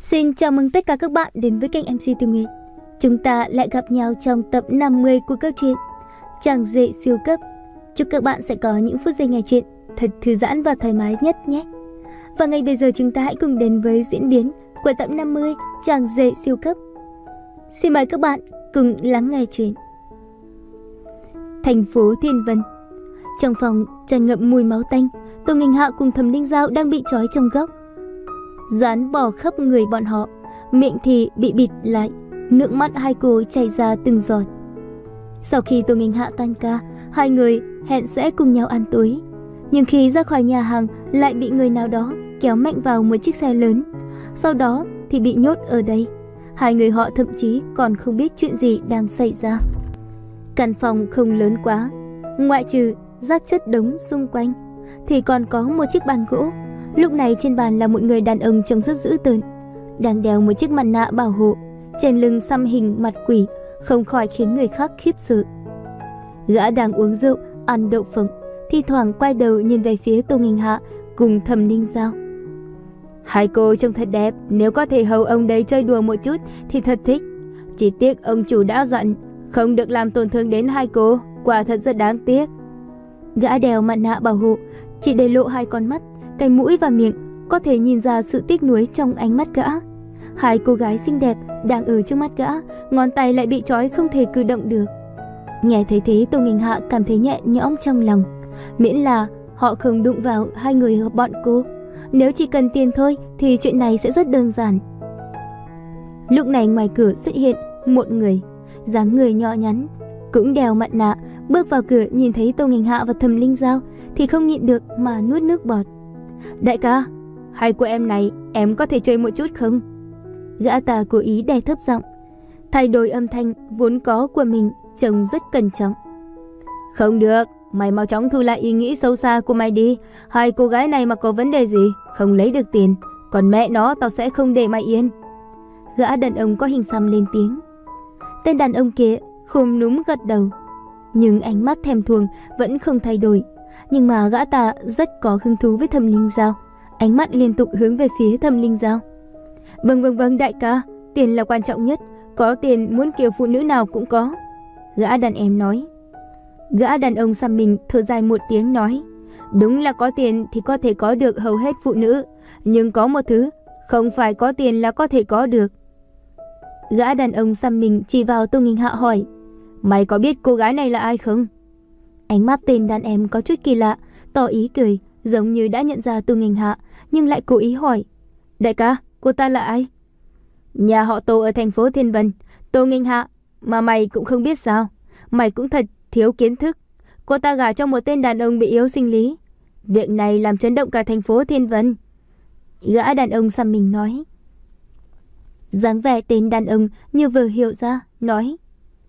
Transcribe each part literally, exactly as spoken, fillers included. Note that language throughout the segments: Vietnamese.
Xin chào mừng tất cả các bạn đến với kênh em xê Tư Nguyệt. Chúng ta lại gặp nhau trong tập năm mươi của câu chuyện Chàng rể siêu cấp. Chúc các bạn sẽ có những phút giây nghe chuyện thật thư giãn và thoải mái nhất nhé. Và ngay bây giờ chúng ta hãy cùng đến với diễn biến của tập năm mươi Chàng rể siêu cấp. Xin mời các bạn cùng lắng nghe chuyện. Thành phố Thiên Vân. Trong phòng tràn ngập mùi máu tanh, Tô Nghênh Hạ cùng Thẩm Linh Dao đang bị trói trong góc. Dán bò khắp người bọn họ, miệng thì bị bịt lại, nước mắt hai cô chảy ra từng giọt. Sau khi Tô Nghênh Hạ tan ca, hai người hẹn sẽ cùng nhau ăn tối. Nhưng khi ra khỏi nhà hàng lại bị người nào đó kéo mạnh vào một chiếc xe lớn. Sau đó thì bị nhốt ở đây. Hai người họ thậm chí còn không biết chuyện gì đang xảy ra. Căn phòng không lớn quá, ngoại trừ rác chất đống xung quanh thì còn có một chiếc bàn gỗ. Lúc này trên bàn là một người đàn ông trông rất dữ tợn, đang đeo một chiếc mặt nạ bảo hộ, trên lưng xăm hình mặt quỷ, không khỏi khiến người khác khiếp sợ. Gã đang uống rượu, ăn đậu phộng, thi thoảng quay đầu nhìn về phía Tô Nghênh Hạ cùng Thẩm Linh Dao. Hai cô trông thật đẹp, nếu có thể hầu ông đấy chơi đùa một chút thì thật thích. Chỉ tiếc ông chủ đã dặn không được làm tổn thương đến hai cô, quả thật rất đáng tiếc. Gã đeo mặt nạ bảo hộ, chỉ để lộ hai con mắt, cái mũi và miệng, có thể nhìn ra sự tiếc nuối trong ánh mắt gã. Hai cô gái xinh đẹp đang ở trước mắt gã, ngón tay lại bị trói không thể cử động được. Nghe thấy thế, Tô Nghênh Hạ cảm thấy nhẹ nhõm trong lòng, miễn là họ không đụng vào hai người bọn cô. Nếu chỉ cần tiền thôi thì chuyện này sẽ rất đơn giản. Lúc này ngoài cửa xuất hiện một người, dáng người nhỏ nhắn, cũng đeo mặt nạ, bước vào cửa nhìn thấy Tô Nghênh Hạ và Thẩm Linh Dao thì không nhịn được mà nuốt nước bọt. Đại ca, hai cô em này em có thể chơi một chút không? Gã ta cố ý đè thấp giọng, thay đổi âm thanh vốn có của mình trông rất cẩn trọng. Không được, mày mau chóng thu lại ý nghĩ xấu xa của mày đi. Hai cô gái này mà có vấn đề gì, không lấy được tiền, còn mẹ nó tao sẽ không để mày yên. Gã đàn ông có hình xăm lên tiếng. Tên đàn ông kia khom núm gật đầu, nhưng ánh mắt thèm thuồng vẫn không thay đổi. Nhưng mà gã ta rất có hứng thú với Thẩm Linh Dao, ánh mắt liên tục hướng về phía Thẩm Linh Dao. Vâng vâng vâng đại ca, tiền là quan trọng nhất, có tiền muốn kiểu phụ nữ nào cũng có. Gã đàn em nói. Gã đàn ông xăm mình thở dài một tiếng nói, đúng là có tiền thì có thể có được hầu hết phụ nữ, nhưng có một thứ không phải có tiền là có thể có được. Gã đàn ông xăm mình chỉ vào Tô Nghênh Hạ hỏi, mày có biết cô gái này là ai không? Ánh mắt tên đàn em có chút kỳ lạ, tỏ ý cười, giống như đã nhận ra Tô Nghênh Hạ, nhưng lại cố ý hỏi, đại ca, cô ta là ai? Nhà họ Tô ở thành phố Thiên Vân, Tô Nghênh Hạ, mà mày cũng không biết sao? Mày cũng thật thiếu kiến thức. Cô ta gả cho một tên đàn ông bị yếu sinh lý. Việc này làm chấn động cả thành phố Thiên Vân. Gã đàn ông xăm mình nói. Dáng vẻ tên đàn ông như vừa hiểu ra, nói,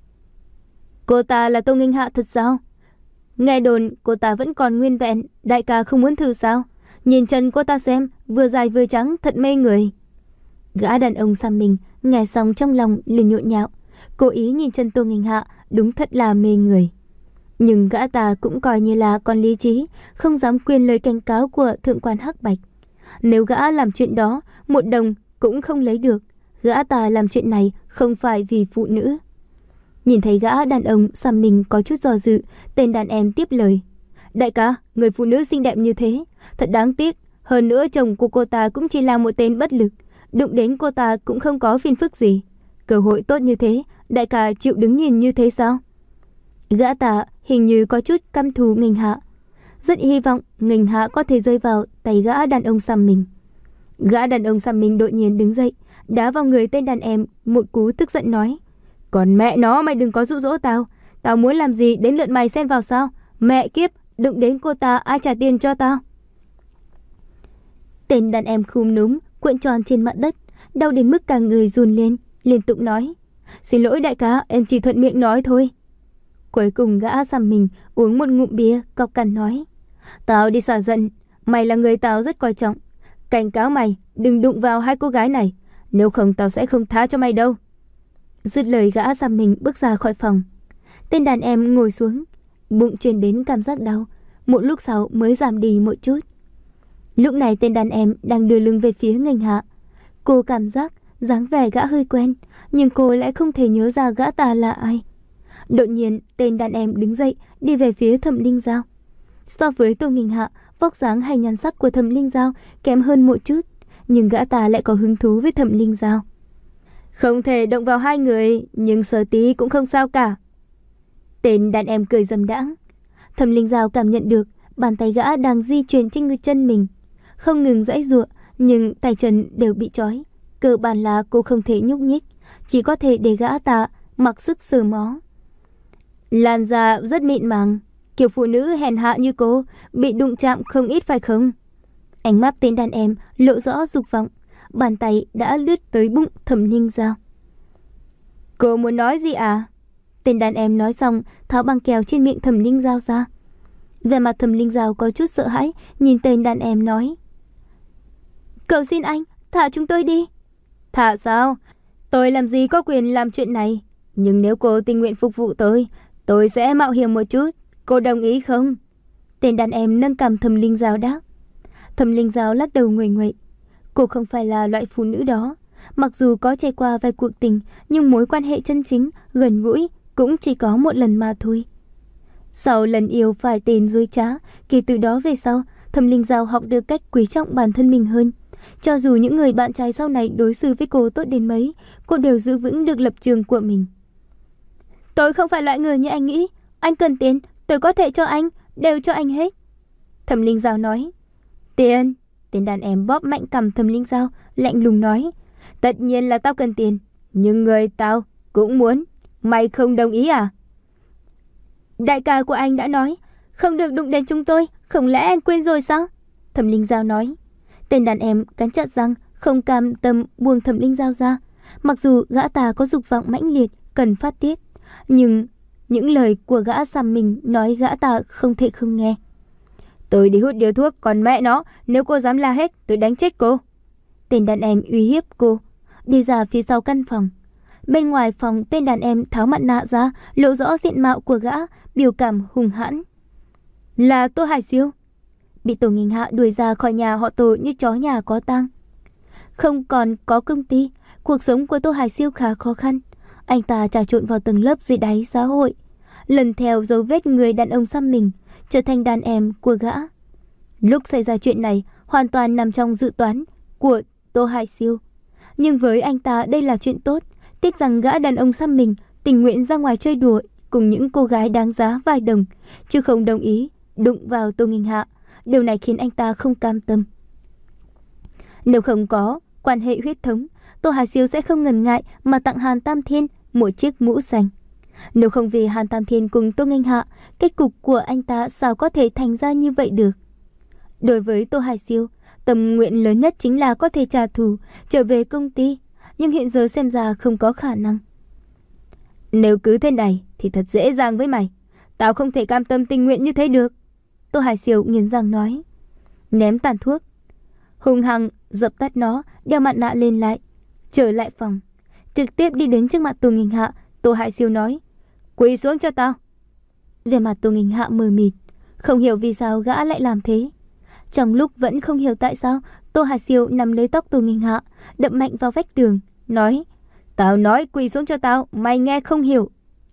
cô ta là Tô Nghênh Hạ thật sao? Nghe đồn cô ta vẫn còn nguyên vẹn, đại ca không muốn thử sao? Nhìn chân cô ta xem, vừa dài vừa trắng, thật mê người. Gã đàn ông xăm mình nghe xong trong lòng liền nhộn nhạo, cố ý nhìn chân Tô Nghênh Hạ, đúng thật là mê người. Nhưng gã ta cũng coi như là con lý trí, không dám quên lời cảnh cáo của thượng quan Hắc Bạch. Nếu gã làm chuyện đó, một đồng cũng không lấy được. Gã ta làm chuyện này không phải vì phụ nữ. Nhìn thấy gã đàn ông xăm mình có chút do dự, tên đàn em tiếp lời. Đại ca, người phụ nữ xinh đẹp như thế, thật đáng tiếc. Hơn nữa chồng của cô ta cũng chỉ là một tên bất lực, đụng đến cô ta cũng không có phiền phức gì. Cơ hội tốt như thế, đại ca chịu đứng nhìn như thế sao? Gã ta hình như có chút căm thù Nghênh Hạ, rất hy vọng Nghênh Hạ có thể rơi vào tay gã đàn ông xăm mình. Gã đàn ông xăm mình đột nhiên đứng dậy, đá vào người tên đàn em một cú, tức giận nói, còn mẹ nó mày đừng có dụ dỗ tao. Tao muốn làm gì đến lượt mày xen vào sao? Mẹ kiếp, đụng đến cô ta ai trả tiền cho tao? Tên đàn em khum núm cuộn tròn trên mặt đất, đau đến mức cả người run lên, liên tục nói, xin lỗi đại ca, em chỉ thuận miệng nói thôi. Cuối cùng gã xăm mình uống một ngụm bia, cọc cằn nói, tao đi xả giận, mày là người tao rất coi trọng, cảnh cáo mày đừng đụng vào hai cô gái này, nếu không tao sẽ không tha cho mày đâu. Dứt lời gã xăm mình bước ra khỏi phòng. Tên đàn em ngồi xuống, bụng truyền đến cảm giác đau, một lúc sau mới giảm đi một chút. Lúc này tên đàn em đang đưa lưng về phía Nghênh Hạ. Cô cảm giác dáng vẻ gã hơi quen, nhưng cô lại không thể nhớ ra gã ta là ai. Đột nhiên, tên đàn em đứng dậy, đi về phía Thẩm Linh Giao. So với Tô Nghinh Hạ, vóc dáng hay nhan sắc của Thẩm Linh Giao kém hơn một chút, nhưng gã ta lại có hứng thú với Thẩm Linh Giao. Không thể động vào hai người, nhưng sờ tí cũng không sao cả. Tên đàn em cười dâm đãng. Thẩm Linh Giao cảm nhận được bàn tay gã đang di chuyển trên người chân mình, không ngừng giãy giụa, nhưng tay chân đều bị trói. Cơ bản là cô không thể nhúc nhích, chỉ có thể để gã ta mặc sức sờ mó. Làn da rất mịn màng, kiểu phụ nữ hèn hạ như cô bị đụng chạm không ít phải không? Ánh mắt tên đàn em lộ rõ dục vọng, bàn tay đã lướt tới bụng Thẩm Linh Giao. Cô muốn nói gì à? Tên đàn em nói xong, tháo băng keo trên miệng Thẩm Linh Giao ra. Vẻ mặt Thẩm Linh Giao có chút sợ hãi, nhìn tên đàn em nói: Cầu xin anh, thả chúng tôi đi. Thả sao? Tôi làm gì có quyền làm chuyện này. Nhưng nếu cô tình nguyện phục vụ tôi, tôi sẽ mạo hiểm một chút. Cô đồng ý không? Tên đàn em nâng cằm Thẩm Linh Giao đáp. Thẩm Linh Giao lắc đầu nguầy nguậy. Cô không phải là loại phụ nữ đó. Mặc dù có trải qua vài cuộc tình, nhưng mối quan hệ chân chính, gần gũi cũng chỉ có một lần mà thôi. Sau lần yêu phải tên dối trá, kể từ đó về sau, Thẩm Linh Giao học được cách quý trọng bản thân mình hơn. Cho dù những người bạn trai sau này đối xử với cô tốt đến mấy, cô đều giữ vững được lập trường của mình. Tôi không phải loại người như anh nghĩ. Anh cần tiền, tôi có thể cho anh, đều cho anh hết. Thẩm Linh Giao nói. Tiền? Tên đàn em bóp mạnh cằm Thẩm Linh Giao, lạnh lùng nói. Tất nhiên là tao cần tiền, nhưng người tao cũng muốn. Mày không đồng ý à? Đại ca của anh đã nói không được đụng đến chúng tôi, không lẽ anh quên rồi sao? Thẩm Linh Giao nói. Tên đàn em cắn chặt răng, không cam tâm buông Thẩm Linh Giao ra. Mặc dù gã ta có dục vọng mãnh liệt, cần phát tiết, nhưng những lời của gã xăm mình nói gã ta không thể không nghe. Tôi đi hút điếu thuốc, còn mẹ nó, nếu cô dám la hết, tôi đánh chết cô. Tên đàn em uy hiếp cô, đi ra phía sau căn phòng. Bên ngoài phòng, tên đàn em tháo mặt nạ ra, lộ rõ diện mạo của gã, biểu cảm hung hãn. Là Tô Hải Siêu. Bị Tô Nghinh Hạ đuổi ra khỏi nhà họ Tô như chó nhà có tang. Không còn có công ty, cuộc sống của Tô Hải Siêu khá khó khăn. Anh ta trà trộn vào tầng lớp dưới đáy xã hội, lần theo dấu vết người đàn ông xăm mình, trở thành đàn em của gã. Lúc xảy ra chuyện này, hoàn toàn nằm trong dự toán của Tô Hải Siêu. Nhưng với anh ta đây là chuyện tốt. Tiếc rằng gã đàn ông xăm mình tình nguyện ra ngoài chơi đùa cùng những cô gái đáng giá vài đồng, chứ không đồng ý đụng vào Tô Nghinh Hạ. Điều này khiến anh ta không cam tâm. Nếu không có quan hệ huyết thống, Tô Hải Siêu sẽ không ngần ngại mà tặng Hàn Tam Thiên một chiếc mũ xanh. Nếu không vì Hàn Tam Thiên cùng Tô Nghinh Hạ, kết cục của anh ta sao có thể thành ra như vậy được? Đối với Tô Hải Siêu, tâm nguyện lớn nhất chính là có thể trả thù, trở về công ty. Nhưng hiện giờ xem ra không có khả năng. Nếu cứ thế này thì thật dễ dàng với mày. Tao không thể cam tâm tình nguyện như thế được. Tô Hải Siêu nghiến răng nói. Ném tàn thuốc, hung hăng dập tắt nó, đeo mặt nạ lên lại, trở lại phòng, trực tiếp đi đến trước mặt Tô Nghinh Hạ. Tô Hải Siêu nói. Quỳ xuống cho tao. Về mặt Tô Nghinh Hạ mờ mịt, không hiểu vì sao gã lại làm thế. Trong lúc vẫn không hiểu tại sao, Tô Hải Siêu nắm lấy tóc Tô Nghinh Hạ, đập mạnh vào vách tường, nói. Tao nói quỳ xuống cho tao, mày nghe không hiểu.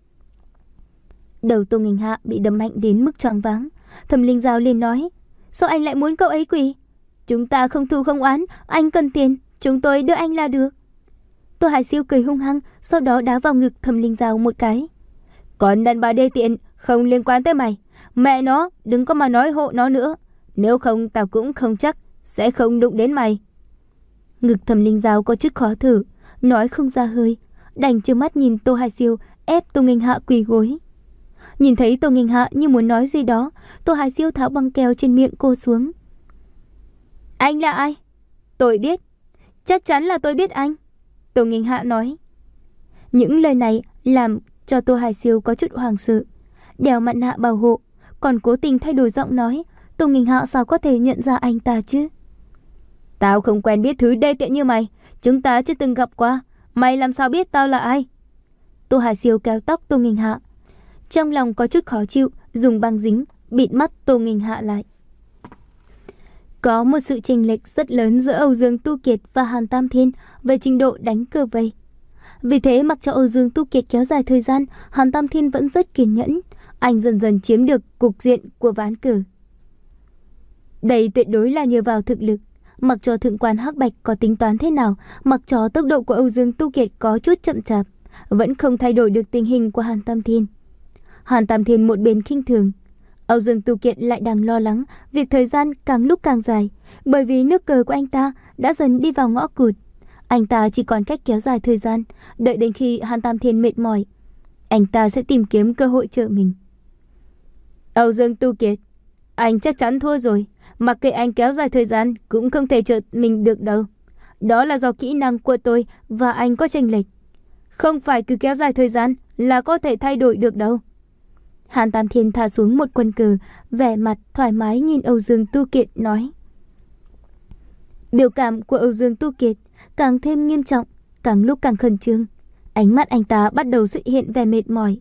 Đầu Tô Nghinh Hạ bị đập mạnh đến mức choáng váng. Thẩm Linh Giao liền nói. Sao anh lại muốn cậu ấy quỳ? Chúng ta không thù không oán, anh cần tiền, chúng tôi đưa anh là được. Tô Hải Siêu cười hung hăng, sau đó đá vào ngực Thẩm Linh Giao một cái. Còn đàn bà đê tiện, không liên quan tới mày. Mẹ nó, đừng có mà nói hộ nó nữa. Nếu không tao cũng không chắc sẽ không đụng đến mày. Ngực Thẩm Linh Giao có chút khó thở, nói không ra hơi, đành trơ mắt nhìn Tô Hải Siêu ép Tô Nghinh Hạ quỳ gối. Nhìn thấy Tô Nghinh Hạ như muốn nói gì đó, Tô Hải Siêu tháo băng keo trên miệng cô xuống. Anh là ai? Tôi biết. Chắc chắn là tôi biết anh. Tô Nghinh Hạ nói. Những lời này làm cho Tô Hải Siêu có chút hoảng sợ. Đeo mặt nạ bảo hộ, còn cố tình thay đổi giọng nói. Tô Nghinh Hạ sao có thể nhận ra anh ta chứ? Tao không quen biết thứ đê tiện như mày. Chúng ta chưa từng gặp qua. Mày làm sao biết tao là ai? Tô Hải Siêu kéo tóc Tô Nghinh Hạ, trong lòng có chút khó chịu, dùng băng dính bịt mắt Tô Nghinh Hạ lại. Có một sự chênh lệch rất lớn giữa Âu Dương Tu Kiệt và Hàn Tam Thiên về trình độ đánh cờ vây. Vì thế mặc cho Âu Dương Tu Kiệt kéo dài thời gian, Hàn Tam Thiên vẫn rất kiên nhẫn. Anh dần dần chiếm được cục diện của ván cờ. Đây tuyệt đối là nhờ vào thực lực. Mặc cho thượng quan Hắc Bạch có tính toán thế nào, mặc cho tốc độ của Âu Dương Tu Kiệt có chút chậm chạp, vẫn không thay đổi được tình hình của Hàn Tam Thiên. Hàn Tam Thiên một bên khinh thường, Âu Dương Tu Kiệt lại đang lo lắng việc thời gian càng lúc càng dài, bởi vì nước cờ của anh ta đã dần đi vào ngõ cụt. Anh ta chỉ còn cách kéo dài thời gian, đợi đến khi Hàn Tam Thiên mệt mỏi, anh ta sẽ tìm kiếm cơ hội trợ mình. Âu Dương Tu Kiệt, anh chắc chắn thua rồi. Mặc kệ anh kéo dài thời gian cũng không thể trợ mình được đâu. Đó là do kỹ năng của tôi và anh có chênh lệch. Không phải cứ kéo dài thời gian là có thể thay đổi được đâu. Hàn Tam Thiên thả xuống một quân cờ, vẻ mặt thoải mái nhìn Âu Dương Tu Kiệt nói. Biểu cảm của Âu Dương Tu Kiệt càng thêm nghiêm trọng, càng lúc càng khẩn trương. Ánh mắt anh ta bắt đầu xuất hiện vẻ mệt mỏi.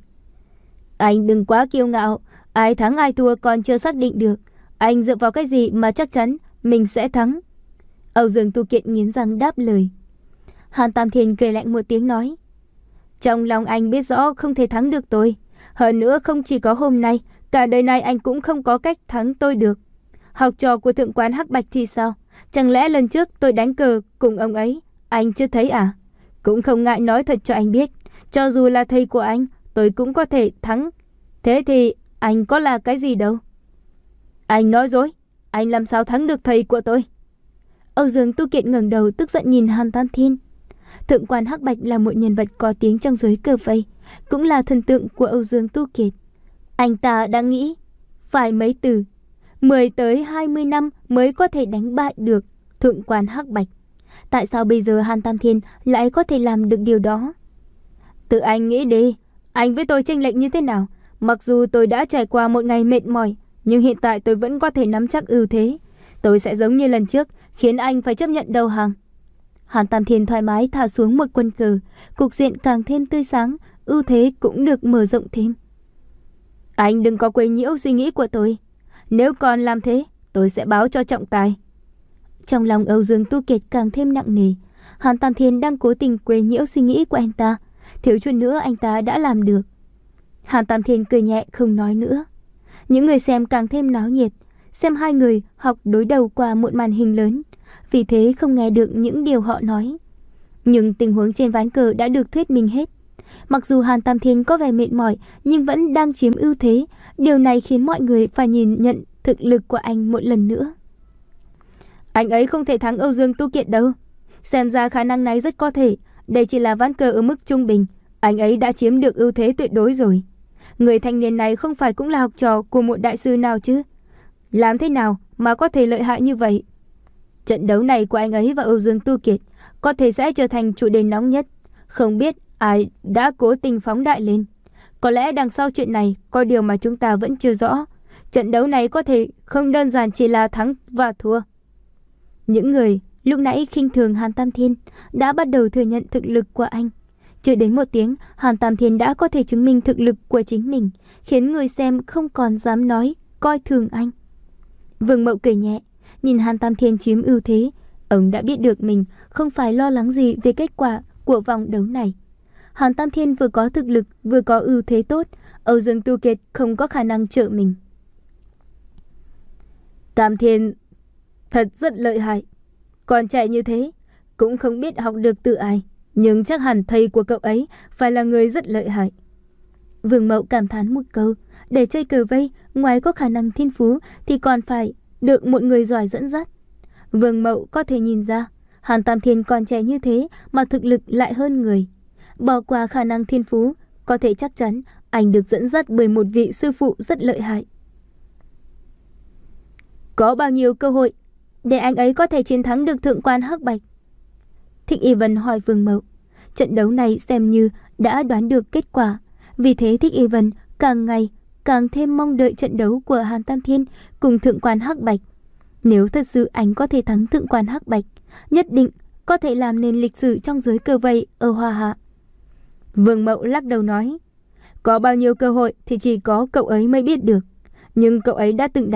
Anh đừng quá kiêu ngạo, ai thắng ai thua còn chưa xác định được. Anh dựa vào cái gì mà chắc chắn mình sẽ thắng? Âu Dương Tu Kiệt nghiến răng đáp lời. Hàn Tam Thiên cười lạnh một tiếng nói. Trong lòng anh biết rõ không thể thắng được tôi. Hơn nữa không chỉ có hôm nay, cả đời này anh cũng không có cách thắng tôi được. Học trò của thượng quan Hắc Bạch thì sao? Chẳng lẽ lần trước tôi đánh cờ cùng ông ấy, anh chưa thấy à? Cũng không ngại nói thật cho anh biết, cho dù là thầy của anh, tôi cũng có thể thắng. Thế thì anh có là cái gì đâu? Anh nói dối, anh làm sao thắng được thầy của tôi? Âu Dương Tu Kiệt ngẩng đầu tức giận nhìn Hàn Tam Thiên. Thượng quan Hắc Bạch là một nhân vật có tiếng trong giới cờ vây, cũng là thần tượng của Âu Dương Tu Kiệt. Anh ta đã nghĩ phải mấy từ, mười tới hai mươi năm mới có thể đánh bại được thượng quan Hắc Bạch. Tại sao bây giờ Hàn Tam Thiên lại có thể làm được điều đó? Tự anh nghĩ đi, anh với tôi chênh lệch như thế nào? Mặc dù tôi đã trải qua một ngày mệt mỏi, nhưng hiện tại tôi vẫn có thể nắm chắc ưu thế. Tôi sẽ giống như lần trước, khiến anh phải chấp nhận đầu hàng. Hàn Tam Thiên thoải mái thả xuống một quân cờ, cục diện càng thêm tươi sáng, ưu thế cũng được mở rộng thêm. Anh đừng có quấy nhiễu suy nghĩ của tôi. Nếu còn làm thế, tôi sẽ báo cho trọng tài. Trong lòng Âu Dương Tu Kiệt càng thêm nặng nề. Hàn Tam Thiên đang cố tình quấy nhiễu suy nghĩ của anh ta. Thiếu chút nữa anh ta đã làm được. Hàn Tam Thiên cười nhẹ không nói nữa. Những người xem càng thêm náo nhiệt, xem hai người học đối đầu qua một màn hình lớn, vì thế không nghe được những điều họ nói. Nhưng tình huống trên ván cờ đã được thuyết minh hết. Mặc dù Hàn Tam Thiên có vẻ mệt mỏi nhưng vẫn đang chiếm ưu thế. Điều này khiến mọi người phải nhìn nhận thực lực của anh một lần nữa. Anh ấy không thể thắng Âu Dương Tu Kiệt đâu. Xem ra khả năng này rất có thể. Đây chỉ là ván cờ ở mức trung bình. Anh ấy đã chiếm được ưu thế tuyệt đối rồi. Người thanh niên này không phải cũng là học trò của một đại sư nào chứ? Làm thế nào mà có thể lợi hại như vậy? Trận đấu này của anh ấy và Âu Dương Tu Kiệt có thể sẽ trở thành chủ đề nóng nhất. Không biết ai đã cố tình phóng đại lên. Có lẽ đằng sau chuyện này có điều mà chúng ta vẫn chưa rõ. Trận đấu này có thể không đơn giản chỉ là thắng và thua. Những người lúc nãy khinh thường Hàn Tam Thiên đã bắt đầu thừa nhận thực lực của anh. Chưa đến một tiếng, Hàn Tam Thiên đã có thể chứng minh thực lực của chính mình, khiến người xem không còn dám nói coi thường anh. Vương Mậu cười nhẹ, nhìn Hàn Tam Thiên chiếm ưu thế. Ông đã biết được mình không phải lo lắng gì về kết quả của vòng đấu này. Hàn Tam Thiên vừa có thực lực vừa có ưu thế tốt, Âu Dương Tu Kiệt không có khả năng trợ mình. Tam Thiên thật rất lợi hại. Còn chạy như thế, cũng không biết học được từ ai. Nhưng chắc hẳn thầy của cậu ấy phải là người rất lợi hại. Vương Mậu cảm thán một câu. Để chơi cờ vây, ngoài có khả năng thiên phú thì còn phải được một người giỏi dẫn dắt. Vương Mậu có thể nhìn ra Hàn Tam Thiên còn trẻ như thế mà thực lực lại hơn người. Bỏ qua khả năng thiên phú, có thể chắc chắn anh được dẫn dắt bởi một vị sư phụ rất lợi hại. Có bao nhiêu cơ hội để anh ấy có thể chiến thắng được thượng quan Hắc Bạch? Thích Y Vân hỏi Vương Mậu. Trận đấu này xem như đã đoán được kết quả. Vì thế Thích Y Vân càng ngày càng thêm mong đợi trận đấu của Hàn Tam Thiên cùng thượng quan Hắc Bạch. Nếu thật sự anh có thể thắng thượng quan Hắc Bạch, nhất định có thể làm nên lịch sử trong giới cờ vây ở Hoa Hạ. Vương Mậu lắc đầu nói, có bao nhiêu cơ hội thì chỉ có cậu ấy mới biết được. Nhưng cậu ấy đã từng đánh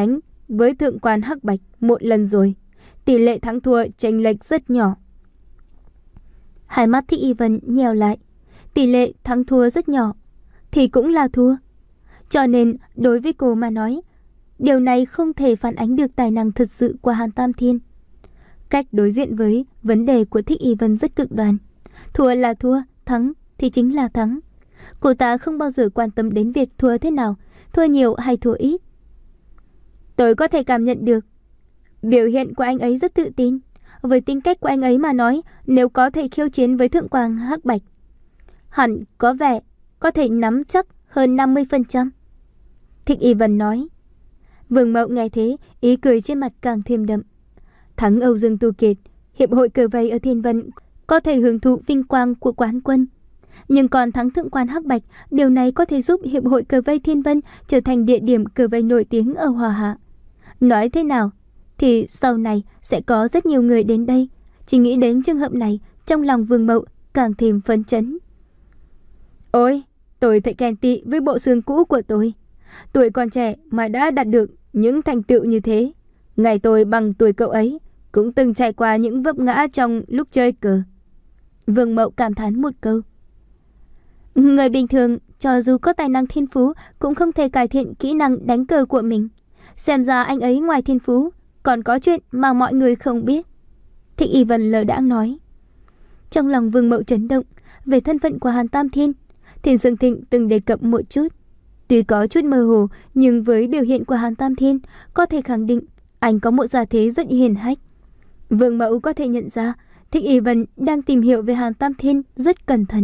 với thượng quan Hắc Bạch một lần rồi. Tỷ lệ thắng thua chênh lệch rất nhỏ. Hai mắt Thích Y Vân nhèo lại. Tỷ lệ thắng thua rất nhỏ thì cũng là thua. Cho nên đối với cô mà nói, điều này không thể phản ánh được tài năng thật sự của Hàn Tam Thiên. Cách đối diện với vấn đề của Thích Y Vân rất cực đoan. Thua là thua, thắng thì chính là thắng. Cô ta không bao giờ quan tâm đến việc thua thế nào, thua nhiều hay thua ít. Tôi có thể cảm nhận được biểu hiện của anh ấy rất tự tin. Với tính cách của anh ấy mà nói, nếu có thể khiêu chiến với thượng quan Hắc Bạch, hẳn có vẻ có thể nắm chắc hơn năm mươi phần trăm. Thích Y Vân nói. Vương Mậu nghe thế, ý cười trên mặt càng thêm đậm. Thắng Âu Dương Tu Kiệt, hiệp hội cờ vây ở Thiên Vân có thể hưởng thụ vinh quang của quán quân. Nhưng còn thắng thượng quan Hắc Bạch, điều này có thể giúp hiệp hội cờ vây Thiên Vân trở thành địa điểm cờ vây nổi tiếng ở Hòa Hạ. Nói thế nào thì sau này sẽ có rất nhiều người đến đây. Chỉ nghĩ đến trường hợp này, trong lòng Vương Mậu càng thêm phấn chấn. Ôi, tôi thật ghen tị với bộ xương cũ của tôi. Tuổi còn trẻ mà đã đạt được những thành tựu như thế. Ngày tôi bằng tuổi cậu ấy cũng từng trải qua những vấp ngã trong lúc chơi cờ. Vương Mậu cảm thán một câu. Người bình thường cho dù có tài năng thiên phú cũng không thể cải thiện kỹ năng đánh cờ của mình. Xem ra anh ấy ngoài thiên phú còn có chuyện mà mọi người không biết. Thích Y Vân lờ đãng nói. Trong lòng Vương Mậu chấn động. Về thân phận của Hàn Tam Thiên, Thiên Dương Thịnh từng đề cập một chút. Tuy có chút mơ hồ, nhưng với biểu hiện của Hàn Tam Thiên, có thể khẳng định anh có một gia thế rất hiền hách. Vương Mậu có thể nhận ra Thích Y Vân đang tìm hiểu về Hàn Tam Thiên rất cẩn thận.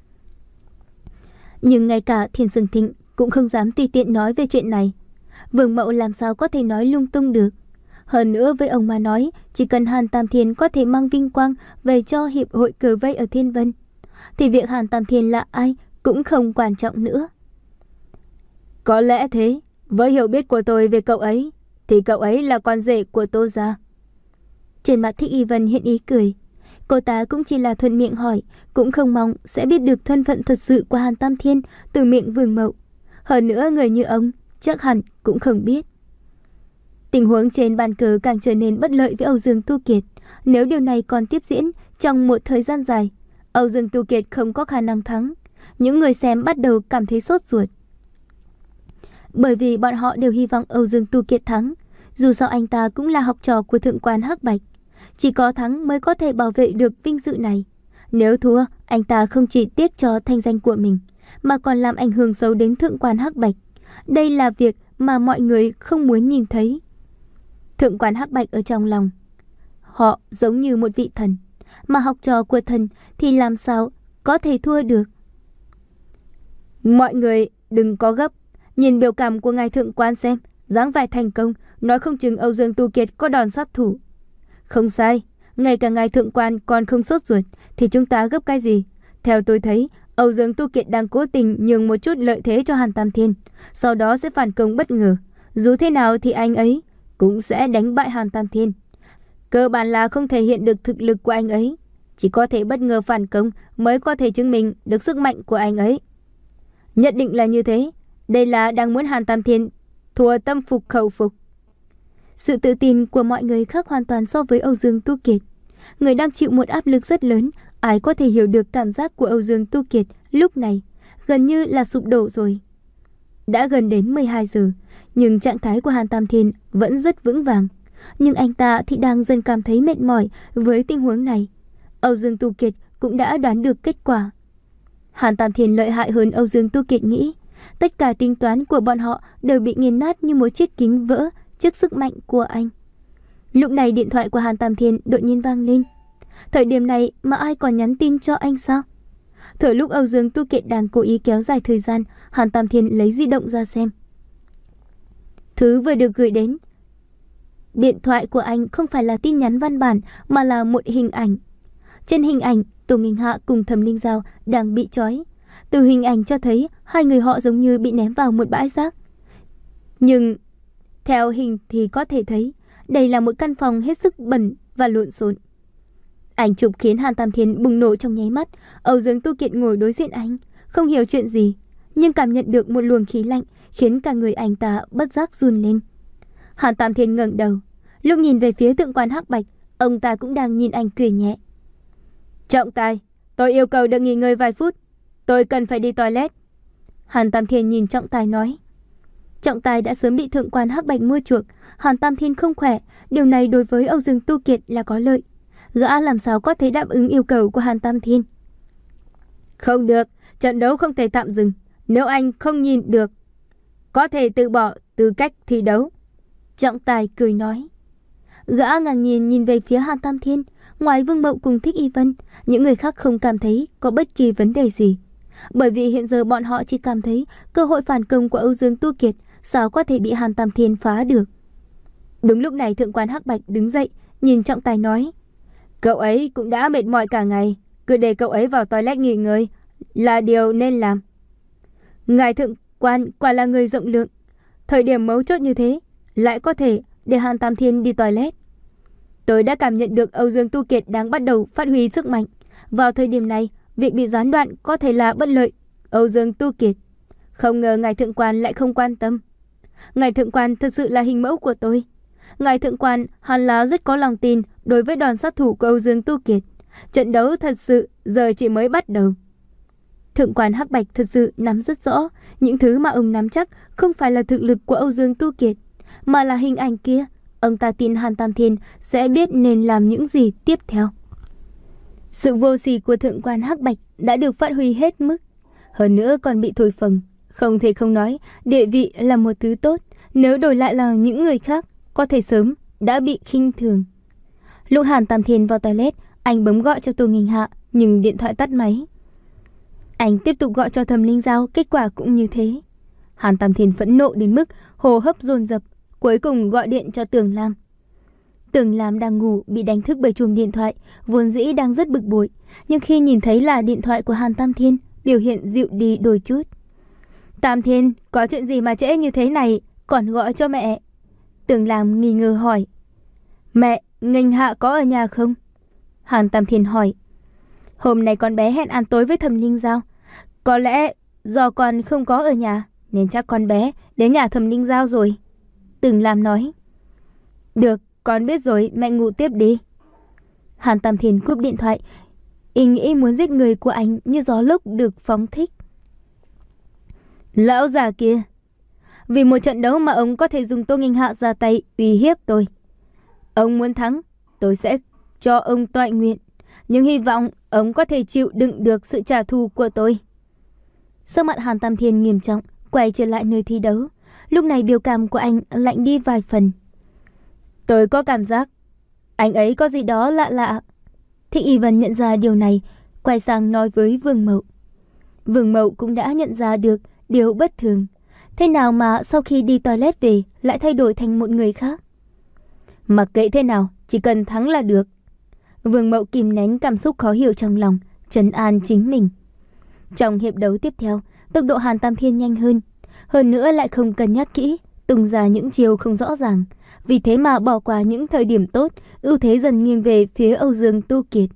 Nhưng ngay cả Thiên Dương Thịnh cũng không dám tùy tiện nói về chuyện này. Vương Mậu làm sao có thể nói lung tung được. Hơn nữa với ông mà nói, chỉ cần Hàn Tam Thiên có thể mang vinh quang về cho hiệp hội cờ vây ở Thiên Vân, thì việc Hàn Tam Thiên là ai cũng không quan trọng nữa. Có lẽ thế, với hiểu biết của tôi về cậu ấy, thì cậu ấy là con rể của Tô gia. Trên mặt Thích Y Vân hiện ý cười. Cô ta cũng chỉ là thuận miệng hỏi, cũng không mong sẽ biết được thân phận thật sự của Hàn Tam Thiên từ miệng Vương Mậu. Hơn nữa người như ông chắc hẳn cũng không biết. Tình huống trên bàn cờ càng trở nên bất lợi với Âu Dương Tu Kiệt. Nếu điều này còn tiếp diễn trong một thời gian dài, Âu Dương Tu Kiệt không có khả năng thắng. Những người xem bắt đầu cảm thấy sốt ruột. Bởi vì bọn họ đều hy vọng Âu Dương Tu Kiệt thắng. Dù sao anh ta cũng là học trò của thượng quan Hắc Bạch. Chỉ có thắng mới có thể bảo vệ được vinh dự này. Nếu thua, anh ta không chỉ tiếc cho thanh danh của mình, mà còn làm ảnh hưởng xấu đến thượng quan Hắc Bạch. Đây là việc mà mọi người không muốn nhìn thấy. Thượng quan Hắc Bạch ở trong lòng họ giống như một vị thần, mà học trò của thần thì làm sao có thể thua được. Mọi người đừng có gấp, nhìn biểu cảm của ngài thượng quan xem, dáng vẻ thành công, nói không chừng Âu Dương Tu Kiệt có đòn sát thủ. Không sai, ngay cả ngài thượng quan còn không sốt ruột thì chúng ta gấp cái gì? Theo tôi thấy, Âu Dương Tu Kiệt đang cố tình nhường một chút lợi thế cho Hàn Tam Thiên, sau đó sẽ phản công bất ngờ. Dù thế nào thì anh ấy cũng sẽ đánh bại Hàn Tam Thiên. Cơ bản là không thể hiện được thực lực của anh ấy, chỉ có thể bất ngờ phản công mới có thể chứng minh được sức mạnh của anh ấy. Nhất định là như thế. Đây là đang muốn Hàn Tam Thiên thua tâm phục khẩu phục. Sự tự tin của mọi người khác hoàn toàn so với Âu Dương Tu Kiệt. Người đang chịu một áp lực rất lớn, ai có thể hiểu được cảm giác của Âu Dương Tu Kiệt lúc này, gần như là sụp đổ rồi. Đã gần đến mười hai giờ, nhưng trạng thái của Hàn Tam Thiên vẫn rất vững vàng. Nhưng anh ta thì đang dần cảm thấy mệt mỏi với tình huống này. Âu Dương Tu Kiệt cũng đã đoán được kết quả. Hàn Tam Thiên lợi hại hơn Âu Dương Tu Kiệt nghĩ. Tất cả tính toán của bọn họ đều bị nghiền nát như một chiếc kính vỡ trước sức mạnh của anh. Lúc này điện thoại của Hàn Tam Thiên đột nhiên vang lên. Thời điểm này mà ai còn nhắn tin cho anh sao? Thời lúc Âu Dương Tu Kiệt đang cố ý kéo dài thời gian, Hàn Tam Thiên lấy di động ra xem. Thứ vừa được gửi đến điện thoại của anh không phải là tin nhắn văn bản, mà là một hình ảnh. Trên hình ảnh, Tô Nghinh Hạ cùng Thẩm Linh Giao đang bị trói. Từ hình ảnh cho thấy hai người họ giống như bị ném vào một bãi rác. Nhưng theo hình thì có thể thấy đây là một căn phòng hết sức bẩn và lộn xộn. Ảnh chụp khiến Hàn Tam Thiên bùng nổ trong nháy mắt. Âu Dương Tu Kiệt ngồi đối diện anh, không hiểu chuyện gì, nhưng cảm nhận được một luồng khí lạnh khiến cả người anh ta bất giác run lên. Hàn Tam Thiên ngẩng đầu, lúc nhìn về phía Thượng quan Hắc Bạch, ông ta cũng đang nhìn anh cười nhẹ. Trọng tài, tôi yêu cầu được nghỉ ngơi vài phút. Tôi cần phải đi toilet. Hàn Tam Thiên nhìn trọng tài nói. Trọng tài đã sớm bị Thượng quan Hắc Bạch mua chuộc. Hàn Tam Thiên không khỏe, điều này đối với Âu Dương Tu Kiệt là có lợi. Gã làm sao có thể đáp ứng yêu cầu của Hàn Tam Thiên. Không được, trận đấu không thể tạm dừng. Nếu anh không nhìn được, có thể từ bỏ tư cách thi đấu. Trọng tài cười nói. Gã ngạc nhiên nhìn về phía Hàn Tam Thiên. Ngoài Vương Mậu cùng Thích Y Vân, những người khác không cảm thấy có bất kỳ vấn đề gì. Bởi vì hiện giờ bọn họ chỉ cảm thấy cơ hội phản công của Âu Dương Tu Kiệt sao có thể bị Hàn Tam Thiên phá được. Đúng lúc này Thượng quan Hắc Bạch đứng dậy, nhìn trọng tài nói. Cậu ấy cũng đã mệt mỏi cả ngày, cứ để cậu ấy vào toilet nghỉ ngơi là điều nên làm. Ngài Thượng quan quả là người rộng lượng, thời điểm mấu chốt như thế lại có thể để Hàn Tam Thiên đi toilet. Tôi đã cảm nhận được Âu Dương Tu Kiệt đang bắt đầu phát huy sức mạnh. Vào thời điểm này, việc bị gián đoạn có thể là bất lợi Âu Dương Tu Kiệt. Không ngờ ngài Thượng quan lại không quan tâm. Ngài Thượng quan thật sự là hình mẫu của tôi. Ngài Thượng quan hẳn là rất có lòng tin đối với đòn sát thủ của Âu Dương Tu Kiệt. Trận đấu thật sự giờ chỉ mới bắt đầu. Thượng quan Hắc Bạch thật sự nắm rất rõ. Những thứ mà ông nắm chắc không phải là thực lực của Âu Dương Tu Kiệt, mà là hình ảnh kia. Ông ta tin Hàn Tam Thiên sẽ biết nên làm những gì tiếp theo. Sự vô sỉ của Thượng quan Hắc Bạch đã được phát huy hết mức. Hơn nữa còn bị thổi phồng. Không thể không nói, địa vị là một thứ tốt. Nếu đổi lại là những người khác, có thể sớm đã bị khinh thường. Lúc Hàn Tam Thiên vào toilet, anh bấm gọi cho Tô Nghinh Hạ, nhưng điện thoại tắt máy. Anh tiếp tục gọi cho Thẩm Linh Giao, kết quả cũng như thế. Hàn Tam Thiên phẫn nộ đến mức hô hấp dồn dập, cuối cùng gọi điện cho Tưởng Lam. Tưởng Lam đang ngủ, bị đánh thức bởi chuông điện thoại, vốn dĩ đang rất bực bội, nhưng khi nhìn thấy là điện thoại của Hàn Tam Thiên, biểu hiện dịu đi đôi chút. Tam Thiên, có chuyện gì mà trễ như thế này, còn gọi cho mẹ? Tưởng Lam nghi ngờ hỏi. Mẹ, Nghênh Hạ có ở nhà không? Hàn Tam Thiên hỏi. Hôm nay con bé hẹn ăn tối với Thẩm Linh Giao. Có lẽ do con không có ở nhà, nên chắc con bé đến nhà Thẩm Linh Giao rồi. Tưởng Lam nói. Được, con biết rồi, mẹ ngủ tiếp đi. Hàn Tam Thiên cúp điện thoại. Ý nghĩ muốn giết người của anh như gió lốc được phóng thích. Lão già kia, vì một trận đấu mà ông có thể dùng Tô Nghinh Hạ ra tay uy hiếp tôi. Ông muốn thắng, tôi sẽ cho ông toại nguyện, nhưng hy vọng ông có thể chịu đựng được sự trả thù của tôi. Sắc mặt Hàn Tam Thiên nghiêm trọng, quay trở lại nơi thi đấu. Lúc này biểu cảm của anh lạnh đi vài phần. Tôi có cảm giác anh ấy có gì đó lạ lạ. Thích Y Vân nhận ra điều này, quay sang nói với Vương Mậu. Vương Mậu cũng đã nhận ra được điều bất thường. Thế nào mà sau khi đi toilet về lại thay đổi thành một người khác? Mặc kệ thế nào, chỉ cần thắng là được. Vương Mậu kìm nén cảm xúc khó hiểu trong lòng, trấn an chính mình. Trong hiệp đấu tiếp theo, tốc độ Hàn Tam Thiên nhanh hơn. Hơn nữa lại không cân nhắc kỹ, tung ra những chiều không rõ ràng. Vì thế mà bỏ qua những thời điểm tốt, ưu thế dần nghiêng về phía Âu Dương Tu Kiệt.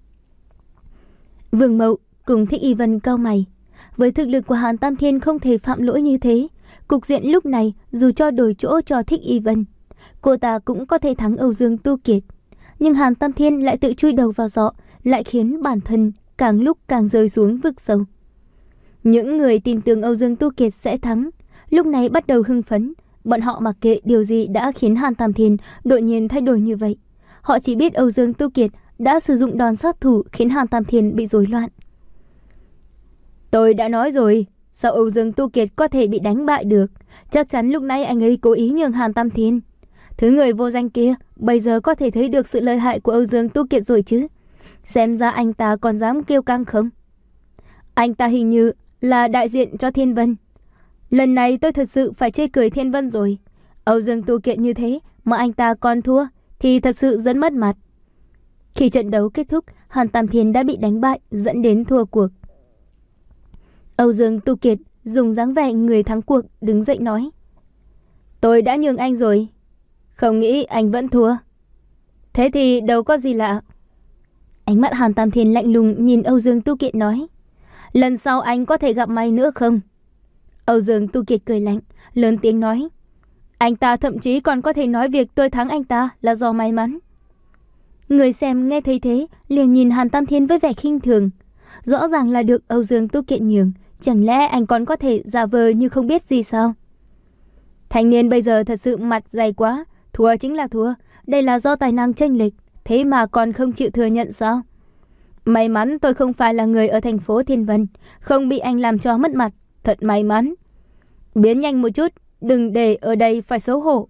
Vương Mậu cùng Thích Y Vân cau mày. Với thực lực của Hàn Tam Thiên không thể phạm lỗi như thế. Cục diện lúc này dù cho đổi chỗ cho Thích Y Vân, cô ta cũng có thể thắng Âu Dương Tu Kiệt. Nhưng Hàn Tam Thiên lại tự chui đầu vào giọ, lại khiến bản thân càng lúc càng rơi xuống vực sâu. Những người tin tưởng Âu Dương Tu Kiệt sẽ thắng, lúc này bắt đầu hưng phấn. Bọn họ mặc kệ điều gì đã khiến Hàn Tam Thiên đột nhiên thay đổi như vậy. Họ chỉ biết Âu Dương Tu Kiệt đã sử dụng đòn sát thủ khiến Hàn Tam Thiên bị rối loạn. Tôi đã nói rồi, sao Âu Dương Tu Kiệt có thể bị đánh bại được? Chắc chắn lúc nãy anh ấy cố ý nhường Hàn Tam Thiên. Thứ người vô danh kia bây giờ có thể thấy được sự lợi hại của Âu Dương Tu Kiệt rồi chứ. Xem ra anh ta còn dám kêu căng không? Anh ta hình như là đại diện cho Thiên Vân. Lần này tôi thật sự phải chê cười Thiên Vân rồi. Âu Dương Tu Kiệt như thế mà anh ta còn thua thì thật sự rất mất mặt. Khi trận đấu kết thúc, Hàn Tam Thiên đã bị đánh bại, dẫn đến thua cuộc. Âu Dương Tu Kiệt dùng dáng vẻ người thắng cuộc đứng dậy nói. Tôi đã nhường anh rồi, không nghĩ anh vẫn thua. Thế thì đâu có gì lạ. Ánh mắt Hàn Tam Thiên lạnh lùng nhìn Âu Dương Tu Kiệt nói. Lần sau anh có thể gặp may nữa không? Âu Dương Tu Kiệt cười lạnh, lớn tiếng nói. Anh ta thậm chí còn có thể nói việc tôi thắng anh ta là do may mắn. Người xem nghe thấy thế liền nhìn Hàn Tam Thiên với vẻ khinh thường. Rõ ràng là được Âu Dương Tu Kiệt nhường, chẳng lẽ anh còn có thể giả vờ như không biết gì sao? Thanh niên bây giờ thật sự mặt dày quá, thua chính là thua, đây là do tài năng chênh lệch, thế mà còn không chịu thừa nhận sao? May mắn tôi không phải là người ở thành phố Thiên Vân, không bị anh làm cho mất mặt, thật may mắn. Biến nhanh một chút, đừng để ở đây phải xấu hổ.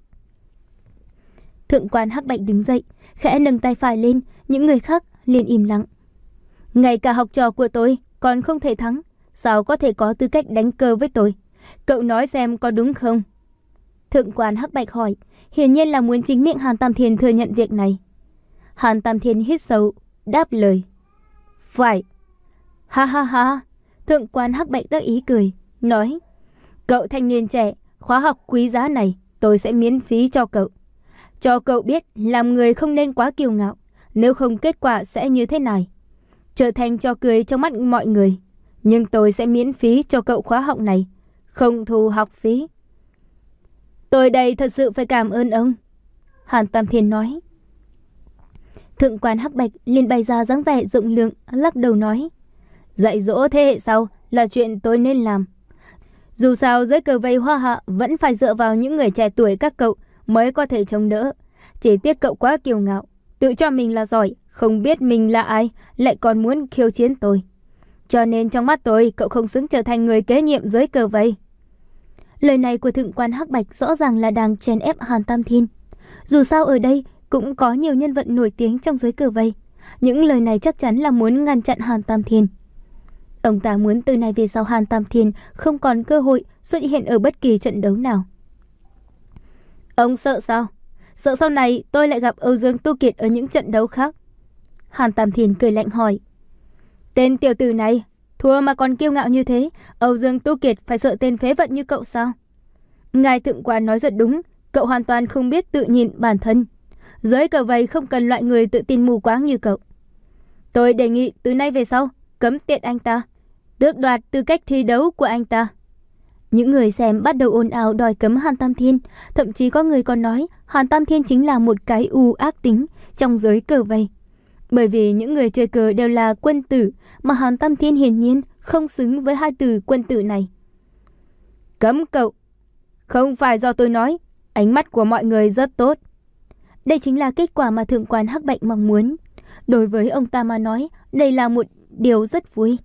Thượng quan Hắc Bạch đứng dậy, khẽ nâng tay phải lên, những người khác liền im lặng. Ngay cả học trò của tôi còn không thể thắng, sao có thể có tư cách đánh cờ với tôi? Cậu nói xem có đúng không? Thượng quan Hắc Bạch hỏi, hiển nhiên là muốn chính miệng Hàn Tam Thiên thừa nhận việc này. Hàn Tam Thiên hít sâu, đáp lời. Phải. Ha ha ha. Thượng quan Hắc Bạch đắc ý cười, nói, cậu thanh niên trẻ, khóa học quý giá này tôi sẽ miễn phí cho cậu. Cho cậu biết làm người không nên quá kiêu ngạo, nếu không kết quả sẽ như thế này. Trở thành trò cười trong mắt mọi người. Nhưng tôi sẽ miễn phí cho cậu khóa học này, không thu học phí. Tôi đây thật sự phải cảm ơn ông, Hàn Tam Thiên nói. Thượng quan Hắc Bạch liền bày ra dáng vẻ rộng lượng, lắc đầu nói, dạy dỗ thế hệ sau là chuyện tôi nên làm. Dù sao dưới cờ vây Hoa Hạ vẫn phải dựa vào những người trẻ tuổi các cậu mới có thể chống đỡ. Chỉ tiếc cậu quá kiêu ngạo, tự cho mình là giỏi, không biết mình là ai, lại còn muốn khiêu chiến tôi. Cho nên trong mắt tôi, cậu không xứng trở thành người kế nhiệm dưới cờ vây. Lời này của Thượng quan Hắc Bạch rõ ràng là đang chèn ép Hàn Tam Thiên. Dù sao ở đây cũng có nhiều nhân vật nổi tiếng trong giới cờ vây. Những lời này chắc chắn là muốn ngăn chặn Hàn Tam Thiên. Ông ta muốn từ nay về sau Hàn Tam Thiên không còn cơ hội xuất hiện ở bất kỳ trận đấu nào. Ông sợ sao? Sợ sau này tôi lại gặp Âu Dương Tu Kiệt ở những trận đấu khác? Hàn Tam Thiên cười lạnh hỏi. Tên tiểu tử này, thua mà còn kiêu ngạo như thế, Âu Dương Tu Kiệt phải sợ tên phế vật như cậu sao? Ngài thượng quan nói rất đúng, cậu hoàn toàn không biết tự nhìn bản thân. Giới cờ vây không cần loại người tự tin mù quáng như cậu. Tôi đề nghị từ nay về sau, cấm tiệt anh ta, tước đoạt tư cách thi đấu của anh ta. Những người xem bắt đầu ồn ào đòi cấm Hàn Tam Thiên, thậm chí có người còn nói Hàn Tam Thiên chính là một cái u ác tính trong giới cờ vây. Bởi vì những người chơi cờ đều là quân tử, mà Hàn Tam Thiên hiển nhiên không xứng với hai từ quân tử này. Cấm cậu. Không phải do tôi nói, ánh mắt của mọi người rất tốt. Đây chính là kết quả mà Thượng quan Hắc Bạch mong muốn. Đối với ông ta mà nói, đây là một điều rất vui.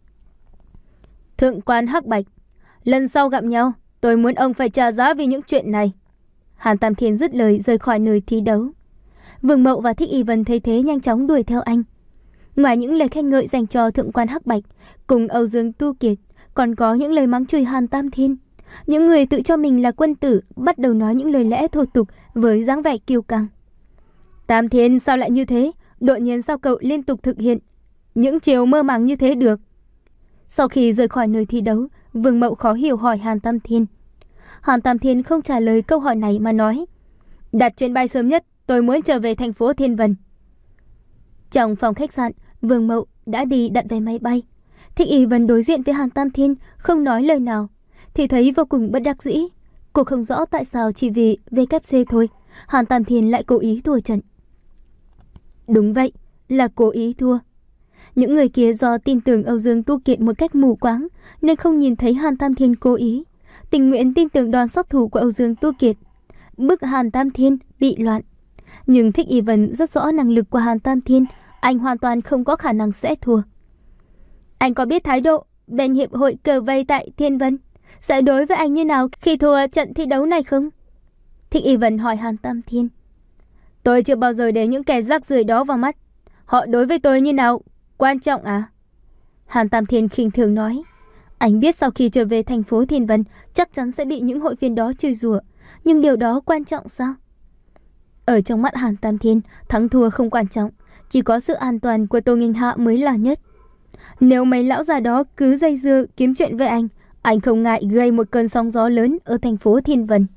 Thượng quan Hắc Bạch, lần sau gặp nhau, tôi muốn ông phải trả giá vì những chuyện này. Hàn Tam Thiên dứt lời rời khỏi nơi thi đấu. Vương Mậu và Thích Y Vân thấy thế nhanh chóng đuổi theo anh. Ngoài những lời khen ngợi dành cho Thượng quan Hắc Bạch cùng Âu Dương Tu Kiệt, còn có những lời mắng chửi Hàn Tam Thiên. Những người tự cho mình là quân tử bắt đầu nói những lời lẽ thô tục với dáng vẻ kiêu căng. Tam Thiên sao lại như thế? Đột nhiên sao cậu liên tục thực hiện những chiều mơ màng như thế được? Sau khi rời khỏi nơi thi đấu, Vương Mậu khó hiểu hỏi Hàn Tam Thiên. Hàn Tam Thiên không trả lời câu hỏi này mà nói, đặt chuyến bay sớm nhất, tôi muốn trở về thành phố Thiên Vân. Trong phòng khách sạn, Vương Mậu đã đi đặt vé máy bay. Thích Y Vân đối diện với Hàn Tam Thiên, không nói lời nào, thì thấy vô cùng bất đắc dĩ. Cô không rõ tại sao chỉ vì vê kép xê thôi, Hàn Tam Thiên lại cố ý thua trận. Đúng vậy, là cố ý thua. Những người kia do tin tưởng Âu Dương Tu Kiệt một cách mù quáng nên không nhìn thấy Hàn Tam Thiên cố ý, tình nguyện tin tưởng đòn sát thủ của Âu Dương Tu Kiệt, bức Hàn Tam Thiên bị loạn. Nhưng Thích Y Vân rất rõ năng lực của Hàn Tam Thiên, anh hoàn toàn không có khả năng sẽ thua. Anh có biết thái độ bên hiệp hội cờ vây tại Thiên Vân sẽ đối với anh như nào khi thua trận thi đấu này không? Thích Y Vân hỏi Hàn Tam Thiên. Tôi chưa bao giờ để những kẻ rác rưởi đó vào mắt. Họ đối với tôi như nào quan trọng à? Hàn Tam Thiên khinh thường nói. Anh biết sau khi trở về thành phố Thiên Vân chắc chắn sẽ bị những hội viên đó chửi rủa, nhưng điều đó quan trọng sao? Ở trong mắt Hàn Tam Thiên, thắng thua không quan trọng, chỉ có sự an toàn của Tô Nghinh Hạ mới là nhất. Nếu mấy lão già đó cứ dây dưa kiếm chuyện với anh, anh không ngại gây một cơn sóng gió lớn ở thành phố Thiên Vân.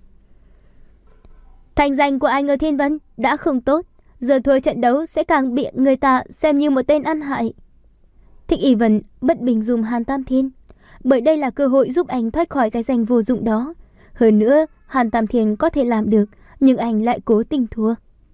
Thành danh của anh ở Thiên Vân đã không tốt, giờ thua trận đấu sẽ càng bị người ta xem như một tên ăn hại. Thích Y Vân bất bình dùm Hàn Tam Thiên, bởi đây là cơ hội giúp anh thoát khỏi cái danh vô dụng đó. Hơn nữa, Hàn Tam Thiên có thể làm được, nhưng anh lại cố tình thua.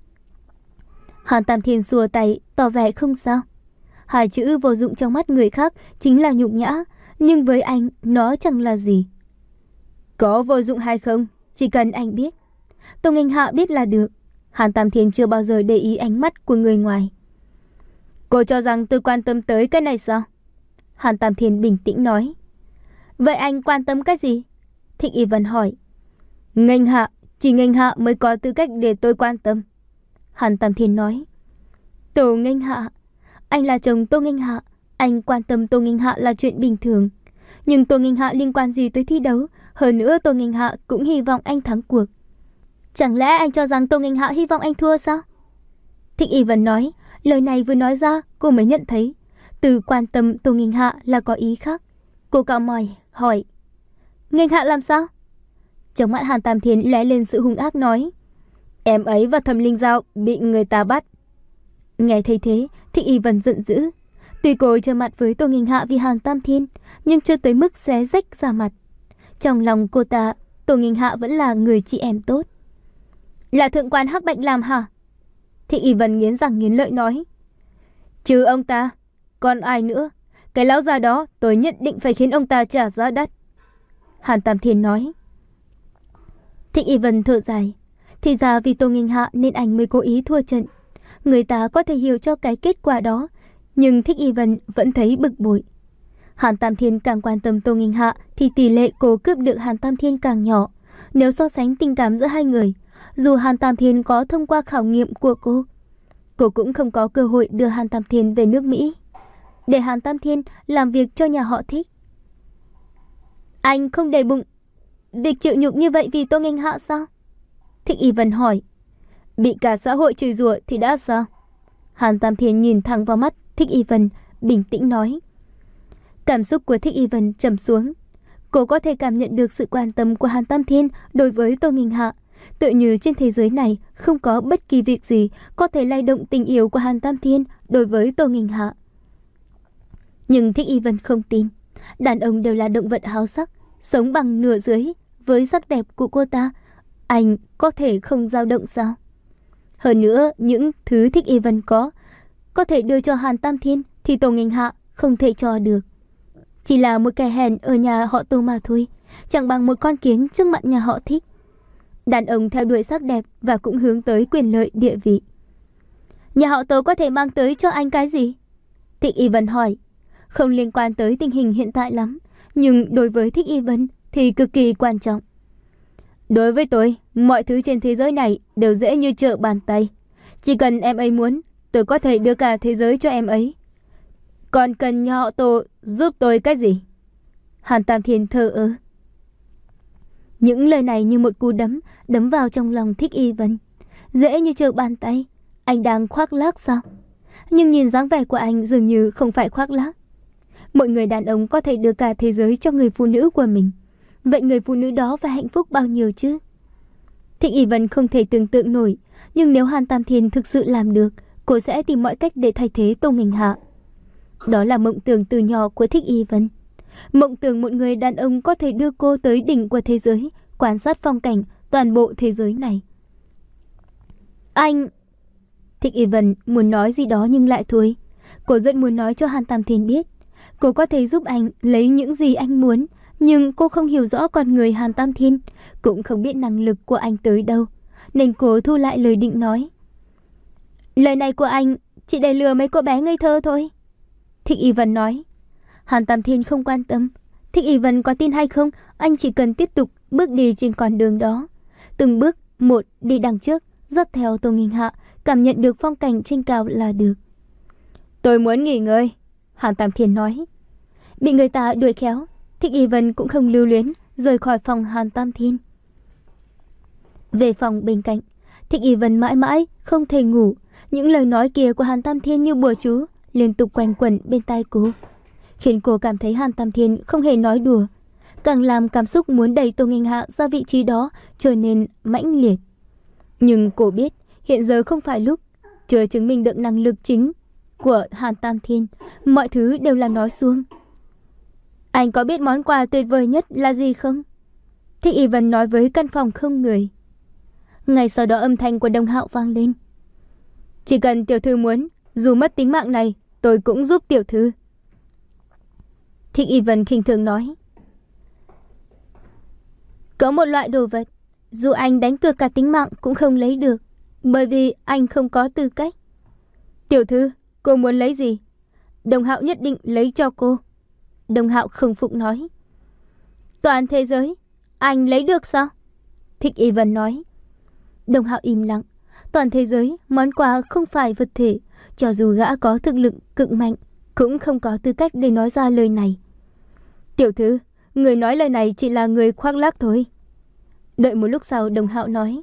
Hàn Tam Thiên xua tay, tỏ vẻ không sao. Hai chữ vô dụng trong mắt người khác chính là nhục nhã, nhưng với anh, nó chẳng là gì. Có vô dụng hay không, chỉ cần anh biết. Tô Nghênh Hạ biết là được. Hàn Tam Thiên chưa bao giờ để ý ánh mắt của người ngoài. Cô cho rằng tôi quan tâm tới cái này sao? Hàn Tam Thiên bình tĩnh nói. Vậy anh quan tâm cái gì? Thích Y Vân hỏi. Nghênh Hạ, chỉ Nghênh Hạ mới có tư cách để tôi quan tâm. Hàn Tam Thiên nói. Tô Nghênh Hạ, anh là chồng Tô Nghênh Hạ, anh quan tâm Tô Nghênh Hạ là chuyện bình thường. Nhưng Tô Nghênh Hạ liên quan gì tới thi đấu? Hơn nữa Tô Nghênh Hạ cũng hy vọng anh thắng cuộc. Chẳng lẽ anh cho rằng Tô Nghênh Hạ hy vọng anh thua sao? Thích Y Vân nói. Lời này vừa nói ra, cô mới nhận thấy từ quan tâm Tô Nghênh Hạ là có ý khác. Cô cau mày hỏi. Nghênh Hạ làm sao? Trong mắt Hàn Tam Thiên lóe lên sự hung ác nói. Em ấy và Thẩm Linh Giao bị người ta bắt. Nghe thấy thế, Thích Y Vân giận dữ. Tuy cô trở mặt với Tô Nghênh Hạ vì Hàn Tam Thiên, nhưng chưa tới mức xé rách ra mặt. Trong lòng cô ta, Tô Nghênh Hạ vẫn là người chị em tốt. Là thượng quan Hắc Bạch làm hả? Thích Y Vân nghiến răng nghiến lợi nói. Trừ ông ta, còn ai nữa? Cái lão già đó tôi nhất định phải khiến ông ta trả giá đắt. Hàn Tam Thiên nói. Thích Y Vân thở dài. Thì ra vì Tô Nghênh Hạ nên anh mới cố ý thua trận. Người ta có thể hiểu cho cái kết quả đó, nhưng Thích Y Vân vẫn thấy bực bội. Hàn Tam Thiên càng quan tâm Tô Nghênh Hạ thì tỷ lệ cô cướp được Hàn Tam Thiên càng nhỏ. Nếu so sánh tình cảm giữa hai người, dù Hàn Tam Thiên có thông qua khảo nghiệm của cô, cô cũng không có cơ hội đưa Hàn Tam Thiên về nước Mỹ, để Hàn Tam Thiên làm việc cho nhà họ Thích. Anh không để bụng việc chịu nhục như vậy vì Tô Nghênh Hạ sao? Thích Y Vân hỏi. Bị cả xã hội chửi rủa thì đã sao? Hàn Tam Thiên nhìn thẳng vào mắt Thích Y Vân, bình tĩnh nói. Cảm xúc của Thích Y Vân trầm xuống. Cô có thể cảm nhận được sự quan tâm của Hàn Tam Thiên đối với Tô Nghênh Hạ. Tự như trên thế giới này không có bất kỳ việc gì có thể lay động tình yêu của Hàn Tam Thiên đối với Tô Nghênh Hạ. Nhưng Thích Y Vân không tin. Đàn ông đều là động vật háo sắc, sống bằng nửa dưới. Với sắc đẹp của cô ta, anh có thể không dao động sao? Hơn nữa, những thứ Thích Y Vân có có thể đưa cho Hàn Tam Thiên thì Tô Nghênh Hạ không thể cho được. Chỉ là một kẻ hèn ở nhà họ Tô mà thôi, chẳng bằng một con kiến trước mặt nhà họ Thích. Đàn ông theo đuổi sắc đẹp và cũng hướng tới quyền lợi địa vị. Nhà họ Tô có thể mang tới cho anh cái gì? Thích Y Vân hỏi. Không liên quan tới tình hình hiện tại lắm, nhưng đối với Thích Y Vân thì cực kỳ quan trọng. Đối với tôi, mọi thứ trên thế giới này đều dễ như trở bàn tay. Chỉ cần em ấy muốn, tôi có thể đưa cả thế giới cho em ấy. Còn cần nhà họ Tô giúp tôi cái gì? Hàn Tam Thiên thờ ơ. Những lời này như một cú đấm đấm vào trong lòng Thích Y Vân. Dễ như trở bàn tay. Anh đang khoác lác sao? Nhưng nhìn dáng vẻ của anh dường như không phải khoác lác. Mọi người đàn ông có thể đưa cả thế giới cho người phụ nữ của mình. Vậy người phụ nữ đó phải hạnh phúc bao nhiêu chứ? Thích Y Vân không thể tưởng tượng nổi. Nhưng nếu Hàn Tam Thiên thực sự làm được, cô sẽ tìm mọi cách để thay thế Tô Nghênh Hạ. Đó là mộng tưởng từ nhỏ của Thích Y Vân. Mộng tưởng một người đàn ông có thể đưa cô tới đỉnh của thế giới, quan sát phong cảnh toàn bộ thế giới này. Anh... Thích Y Vân muốn nói gì đó nhưng lại thôi. Cô rất muốn nói cho Hàn Tam Thiên biết cô có thể giúp anh lấy những gì anh muốn. Nhưng cô không hiểu rõ con người Hàn Tam Thiên, cũng không biết năng lực của anh tới đâu, nên cô thu lại lời định nói. Lời này của anh chỉ để lừa mấy cô bé ngây thơ thôi. Thích Y Vân nói. Hàn Tam Thiên không quan tâm. Thích Y Vân có tin hay không, anh chỉ cần tiếp tục bước đi trên con đường đó. Từng bước một đi đằng trước, dắt theo Tô Nghênh Hạ, cảm nhận được phong cảnh trên cao là được. Tôi muốn nghỉ ngơi, Hàn Tam Thiên nói. Bị người ta đuổi khéo, Thích Y Vân cũng không lưu luyến, rời khỏi phòng Hàn Tam Thiên. Về phòng bên cạnh, Thích Y Vân mãi mãi không thể ngủ. Những lời nói kia của Hàn Tam Thiên như bùa chú liên tục quanh quẩn bên tai cô, khiến cô cảm thấy Hàn Tam Thiên không hề nói đùa, càng làm cảm xúc muốn đẩy Tô Nghênh Hạ ra vị trí đó trở nên mãnh liệt. Nhưng cô biết hiện giờ không phải lúc, chưa chứng minh được năng lực chính của Hàn Tam Thiên, mọi thứ đều là nói suông. Anh có biết món quà tuyệt vời nhất là gì không? Thích Y Vân nói với căn phòng không người. Ngay sau đó âm thanh của Đồng Hạo vang lên. Chỉ cần tiểu thư muốn, dù mất tính mạng này, tôi cũng giúp tiểu thư. Thích Y Vân khinh thường nói. Có một loại đồ vật, dù anh đánh cược cả tính mạng cũng không lấy được, bởi vì anh không có tư cách. Tiểu thư, cô muốn lấy gì? Đồng Hạo nhất định lấy cho cô. Đồng Hạo không phục nói. Toàn thế giới, anh lấy được sao? Thích Y Vân nói. Đồng Hạo im lặng. Toàn thế giới, món quà không phải vật thể, cho dù gã có thực lực cực mạnh, cũng không có tư cách để nói ra lời này. Tiểu thư, người nói lời này chỉ là người khoác lác thôi. Đợi một lúc sau, Đồng Hạo nói.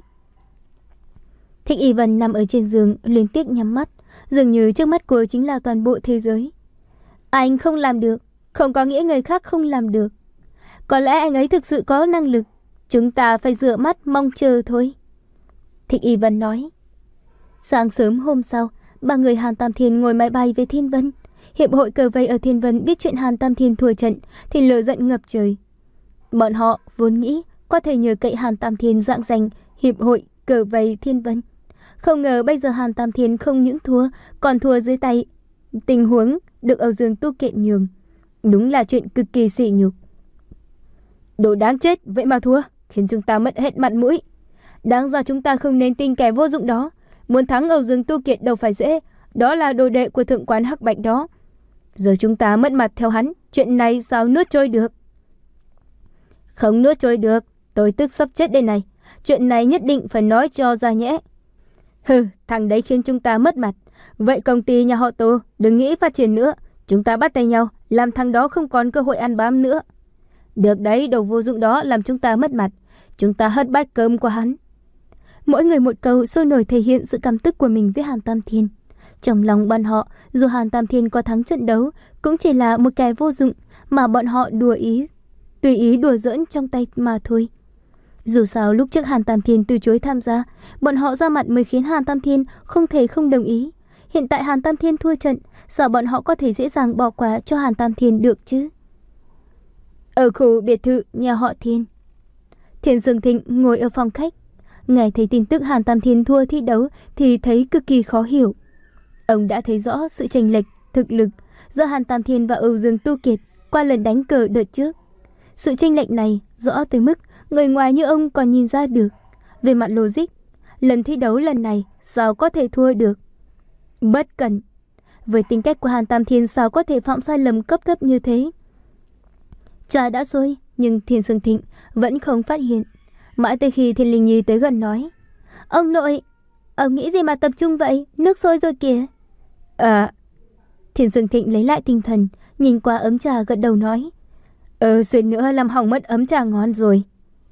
Thích Y Vân nằm ở trên giường, liên tiếp nhắm mắt, dường như trước mắt cô chính là toàn bộ thế giới. Anh không làm được, không có nghĩa người khác không làm được. Có lẽ anh ấy thực sự có năng lực, chúng ta phải rửa mắt mong chờ thôi. Thích Y Vân nói. Sáng sớm hôm sau, ba người Hàn Tam Thiên ngồi máy bay về Thiên Vân. Hiệp hội cờ vây ở Thiên Vân biết chuyện Hàn Tam Thiên thua trận thì lửa giận ngập trời. Bọn họ vốn nghĩ có thể nhờ cậy Hàn Tam Thiên rạng danh hiệp hội cờ vây Thiên Vân. Không ngờ bây giờ Hàn Tam Thiên không những thua, còn thua dưới tay. Tình huống được Âu Dương Tu Kiệt nhường. Đúng là chuyện cực kỳ sỉ nhục. Đồ đáng chết, vậy mà thua, khiến chúng ta mất hết mặt mũi. Đáng ra chúng ta không nên tin kẻ vô dụng đó. Muốn thắng Âu Dương Tu Kiệt đâu phải dễ, đó là đồ đệ của thượng quán Hắc Bạch đó. Giờ chúng ta mất mặt theo hắn, chuyện này sao nuốt trôi được? Không nuốt trôi được, tôi tức sắp chết đây này. Chuyện này nhất định phải nói cho ra nhẽ. Hừ, thằng đấy khiến chúng ta mất mặt. Vậy công ty nhà họ Tô đừng nghĩ phát triển nữa. Chúng ta bắt tay nhau, làm thằng đó không còn cơ hội ăn bám nữa. Được đấy, đồ vô dụng đó làm chúng ta mất mặt. Chúng ta hất bát cơm của hắn. Mỗi người một câu sôi nổi thể hiện sự căm tức của mình với Hàn Tam Thiên. Trong lòng bọn họ, dù Hàn Tam Thiên có thắng trận đấu, cũng chỉ là một kẻ vô dụng mà bọn họ đùa ý, tùy ý đùa giỡn trong tay mà thôi. Dù sao lúc trước Hàn Tam Thiên từ chối tham gia, bọn họ ra mặt mới khiến Hàn Tam Thiên không thể không đồng ý. Hiện tại Hàn Tam Thiên thua trận, sao bọn họ có thể dễ dàng bỏ qua cho Hàn Tam Thiên được chứ? Ở khu biệt thự nhà họ Thiên, Thiên Dương Thịnh ngồi ở phòng khách, nghe thấy tin tức Hàn Tam Thiên thua thi đấu thì thấy cực kỳ khó hiểu. Ông đã thấy rõ sự chênh lệch thực lực giữa Hàn Tam Thiên và Âu Dương Tu Kiệt qua lần đánh cờ đợt trước. Sự chênh lệch này rõ tới mức người ngoài như ông còn nhìn ra được. Về mặt logic, lần thi đấu lần này sao có thể thua được? Bất cẩn. Với tính cách của Hàn Tam Thiên sao có thể phạm sai lầm cấp thấp như thế? Trà đã sôi, nhưng Thiên Dương Thịnh vẫn không phát hiện. Mãi tới khi Thiên Linh Nhi tới gần nói. Ông nội, ông nghĩ gì mà tập trung vậy? Nước sôi rồi kìa. À. Thiên Dương Thịnh lấy lại tinh thần, nhìn qua ấm trà gật đầu nói. Ờ, suýt nữa làm hỏng mất ấm trà ngon rồi.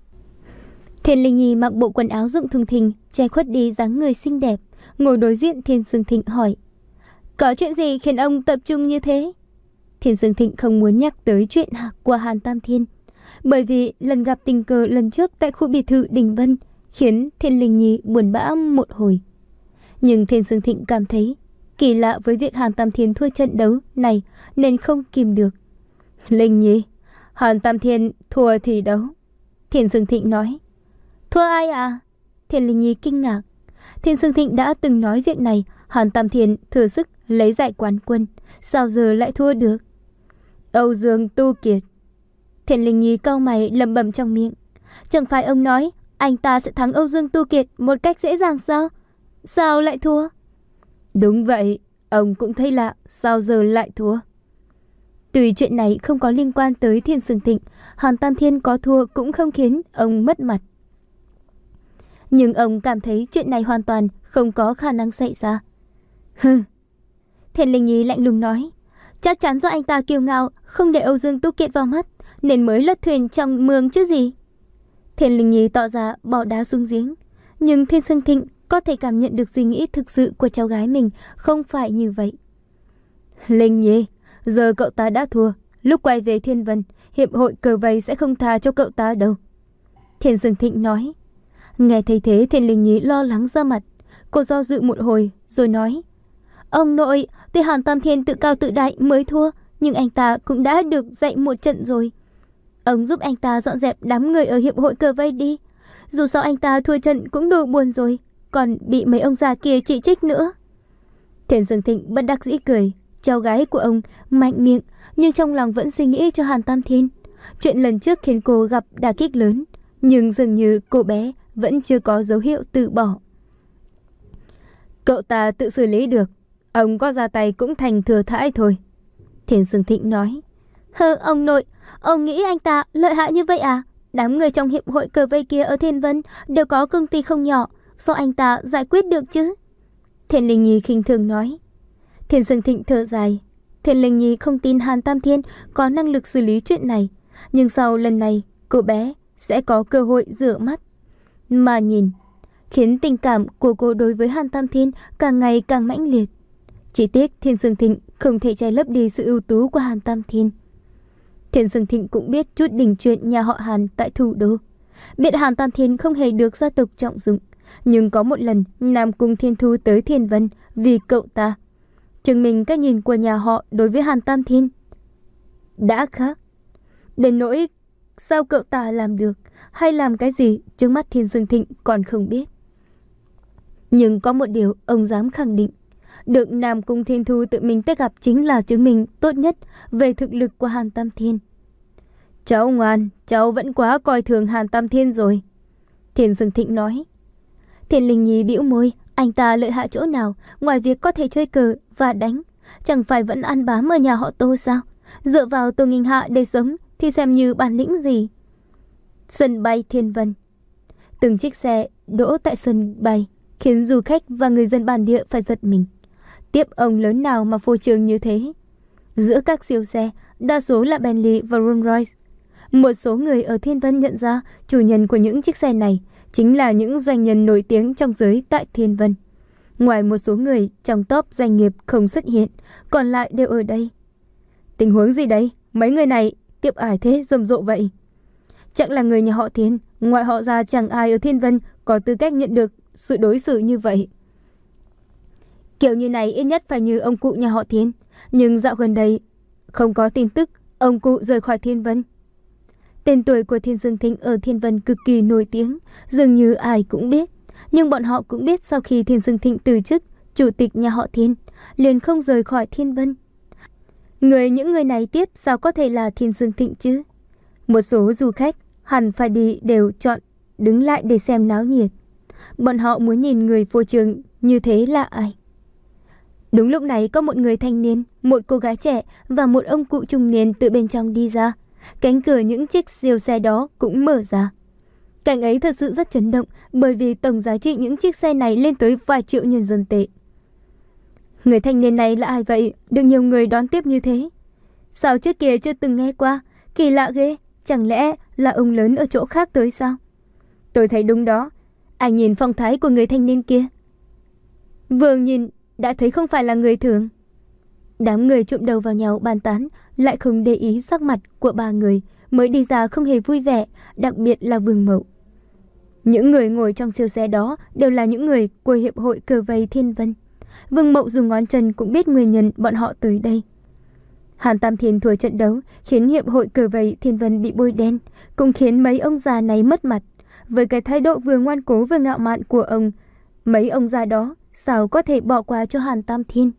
Thiên Linh Nhi mặc bộ quần áo rộng thùng thình, che khuất đi dáng người xinh đẹp, ngồi đối diện Thiên Dương Thịnh hỏi. Có chuyện gì khiến ông tập trung như thế? Thiên Dương Thịnh không muốn nhắc tới chuyện của Hàn Tam Thiên, bởi vì lần gặp tình cờ lần trước tại khu biệt thự Đình Vân khiến Thiên Linh Nhi buồn bã một hồi. Nhưng Thiên Dương Thịnh cảm thấy kỳ lạ với việc Hàn Tam Thiên thua trận đấu này nên không kìm được. Linh Nhi, Hàn Tam Thiên thua thì đấu. Thiên Dương Thịnh nói. Thua ai à? Thiên Linh Nhi kinh ngạc. Thiên Dương Thịnh đã từng nói việc này, Hàn Tam Thiên thừa sức lấy giải quán quân, sao giờ lại thua được? Âu Dương Tu Kiệt. Thiên Linh Nhi cau mày lẩm bẩm trong miệng. Chẳng phải ông nói anh ta sẽ thắng Âu Dương Tu Kiệt một cách dễ dàng sao? Sao lại thua? Đúng vậy, ông cũng thấy lạ, sao giờ lại thua? Tuy chuyện này không có liên quan tới Thiên Dương Thịnh, Hàn Tam Thiên có thua cũng không khiến ông mất mặt. Nhưng ông cảm thấy chuyện này hoàn toàn không có khả năng xảy ra. Hừ. Thiên Linh Nhi lạnh lùng nói. Chắc chắn do anh ta kiêu ngạo, không để Âu Dương Tu Kiệt vào mắt, nên mới lật thuyền trong mương chứ gì. Thiên Linh Nhi tỏ ra bỏ đá xuống giếng. Nhưng Thiên Dương Thịnh có thể cảm nhận được suy nghĩ thực sự của cháu gái mình không phải như vậy. Linh Nhi, giờ cậu ta đã thua, lúc quay về Thiên Vân, hiệp hội cờ vây sẽ không tha cho cậu ta đâu. Thiên Dương Thịnh nói. Nghe thấy thế, Thiên Linh Nhi lo lắng ra mặt. Cô do dự một hồi rồi nói. Ông nội, tuy Hàn Tam Thiên tự cao tự đại mới thua, nhưng anh ta cũng đã được dạy một trận rồi. Ông giúp anh ta dọn dẹp đám người ở hiệp hội cờ vây đi. Dù sao anh ta thua trận cũng đủ buồn rồi, còn bị mấy ông già kia chỉ trích nữa. Thiền Dương Thịnh bất đắc dĩ cười. Cháu gái của ông mạnh miệng, nhưng trong lòng vẫn suy nghĩ cho Hàn Tam Thiên. Chuyện lần trước khiến cô gặp đả kích lớn, nhưng dường như cô bé vẫn chưa có dấu hiệu từ bỏ. Cậu ta tự xử lý được, ông có ra tay cũng thành thừa thãi thôi, Thiền Dương Thịnh nói. Hơ, ông nội, ông nghĩ anh ta lợi hại như vậy à? Đám người trong hiệp hội cờ vây kia ở Thiên Vân đều có công ty không nhỏ, sao anh ta giải quyết được chứ? Thiền Linh Nhi khinh thường nói. Thiền Dương Thịnh thở dài. Thiền Linh Nhi không tin Hàn Tam Thiên có năng lực xử lý chuyện này, nhưng sau lần này cô bé sẽ có cơ hội rửa mắt mà nhìn, khiến tình cảm của cô đối với Hàn Tam Thiên càng ngày càng mãnh liệt. Chỉ tiếc Thiền Dương Thịnh không thể che lấp đi sự ưu tú của Hàn Tam Thiên. Thiền Dương Thịnh cũng biết chút đỉnh chuyện nhà họ Hàn tại thủ đô, biết Hàn Tam Thiên không hề được gia tộc trọng dụng, nhưng có một lần Nam Cung Thiên Thu tới Thiên Vân vì cậu ta, chứng minh cách nhìn của nhà họ đối với Hàn Tam Thiên đã khác. Đến nỗi sao cậu ta làm được hay làm cái gì trước mắt Thiền Dương Thịnh còn không biết. Nhưng có một điều ông dám khẳng định, được Nam Cung Thiên Thu tự mình tới gặp chính là chứng minh tốt nhất về thực lực của Hàn Tam Thiên. Cháu ngoan, cháu vẫn quá coi thường Hàn Tam Thiên rồi, Thiền Dương Thịnh nói. Thiền Linh Nhi bĩu môi, anh ta lợi hại chỗ nào ngoài việc có thể chơi cờ và đánh, chẳng phải vẫn ăn bám ở nhà họ Tô sao? Dựa vào Tô Nghinh Hạ để sống thì xem như bản lĩnh gì. Sân bay Thiên Vân. Từng chiếc xe đỗ tại sân bay khiến du khách và người dân bản địa phải giật mình. Tiếp ông lớn nào mà phô trương như thế? Giữa các siêu xe, đa số là Bentley và Rolls-Royce. Một số người ở Thiên Vân nhận ra chủ nhân của những chiếc xe này chính là những doanh nhân nổi tiếng trong giới tại Thiên Vân. Ngoài một số người trong top doanh nghiệp không xuất hiện, còn lại đều ở đây. Tình huống gì đây? Mấy người này tiếp ải thế rầm rộ vậy? Chẳng là người nhà họ Thiên, ngoại họ ra chẳng ai ở Thiên Vân có tư cách nhận được sự đối xử như vậy. Kiểu như này ít nhất phải như ông cụ nhà họ Thiên, nhưng dạo gần đây không có tin tức ông cụ rời khỏi Thiên Vân. Tên tuổi của Thiền Dương Thịnh ở Thiên Vân cực kỳ nổi tiếng, dường như ai cũng biết. Nhưng bọn họ cũng biết sau khi Thiền Dương Thịnh từ chức chủ tịch nhà họ Thiên, liền không rời khỏi Thiên Vân. Người những người này tiếp sao có thể là Thiền Dương Thịnh chứ? Một số du khách hẳn phải đi đều chọn đứng lại để xem náo nhiệt. Bọn họ muốn nhìn người phô trương như thế là ai? Đúng lúc này có một người thanh niên, một cô gái trẻ và một ông cụ trung niên từ bên trong đi ra. Cánh cửa những chiếc siêu xe đó cũng mở ra. Cảnh ấy thật sự rất chấn động, bởi vì tổng giá trị những chiếc xe này lên tới vài triệu nhân dân tệ. Người thanh niên này là ai vậy? Được nhiều người đón tiếp như thế. Sao trước kia chưa từng nghe qua? Kỳ lạ ghê, chẳng lẽ là ông lớn ở chỗ khác tới sao? Tôi thấy đúng đó. Anh nhìn phong thái của người thanh niên kia, vừa nhìn đã thấy không phải là người thường. Đám người trụm đầu vào nhau bàn tán, lại không để ý sắc mặt của ba người mới đi ra không hề vui vẻ, đặc biệt là Vương Mậu. Những người ngồi trong siêu xe đó đều là những người của hiệp hội cờ vây Thiên Vân. Vương Mậu dùng ngón chân cũng biết nguyên nhân bọn họ tới đây. Hàn Tam Thiên thua trận đấu khiến hiệp hội cờ vây Thiên Vân bị bôi đen, cũng khiến mấy ông già này mất mặt. Với cái thái độ vừa ngoan cố vừa ngạo mạn của ông, mấy ông già đó sao có thể bỏ qua cho Hàn Tam Thiên?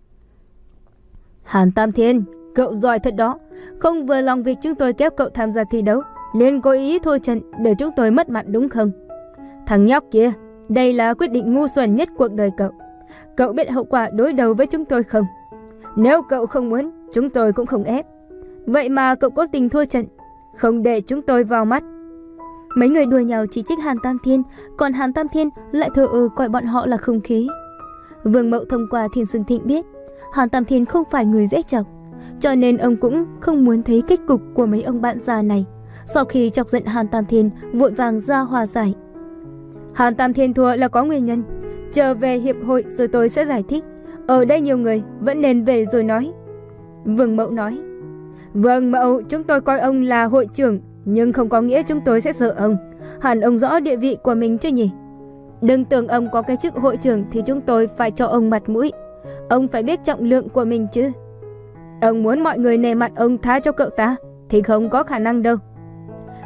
Hàn Tam Thiên, cậu giỏi thật đó. Không vừa lòng việc chúng tôi kéo cậu tham gia thi đấu, liền cố ý thua trận để chúng tôi mất mặt đúng không? Thằng nhóc kia, đây là quyết định ngu xuẩn nhất cuộc đời cậu. Cậu biết hậu quả đối đầu với chúng tôi không? Nếu cậu không muốn, chúng tôi cũng không ép. Vậy mà cậu cố tình thua trận, không để chúng tôi vào mắt. Mấy người đùa nhau chỉ trích Hàn Tam Thiên, còn Hàn Tam Thiên lại thờ ơ coi bọn họ là không khí. Vương Mậu thông qua Thiền Dương Thịnh biết Hàn Tam Thiên không phải người dễ chọc, cho nên ông cũng không muốn thấy kết cục của mấy ông bạn già này. Sau khi chọc giận Hàn Tam Thiên, vội vàng ra hòa giải. Hàn Tam Thiên thua là có nguyên nhân, trở về hiệp hội rồi tôi sẽ giải thích. Ở đây nhiều người, vẫn nên về rồi nói. Vương Mậu nói. Vương Mậu, chúng tôi coi ông là hội trưởng, nhưng không có nghĩa chúng tôi sẽ sợ ông. Hẳn ông rõ địa vị của mình chứ nhỉ? Đừng tưởng ông có cái chức hội trưởng thì chúng tôi phải cho ông mặt mũi. Ông phải biết trọng lượng của mình chứ. Ông muốn mọi người nề mặt ông tha cho cậu ta thì không có khả năng đâu.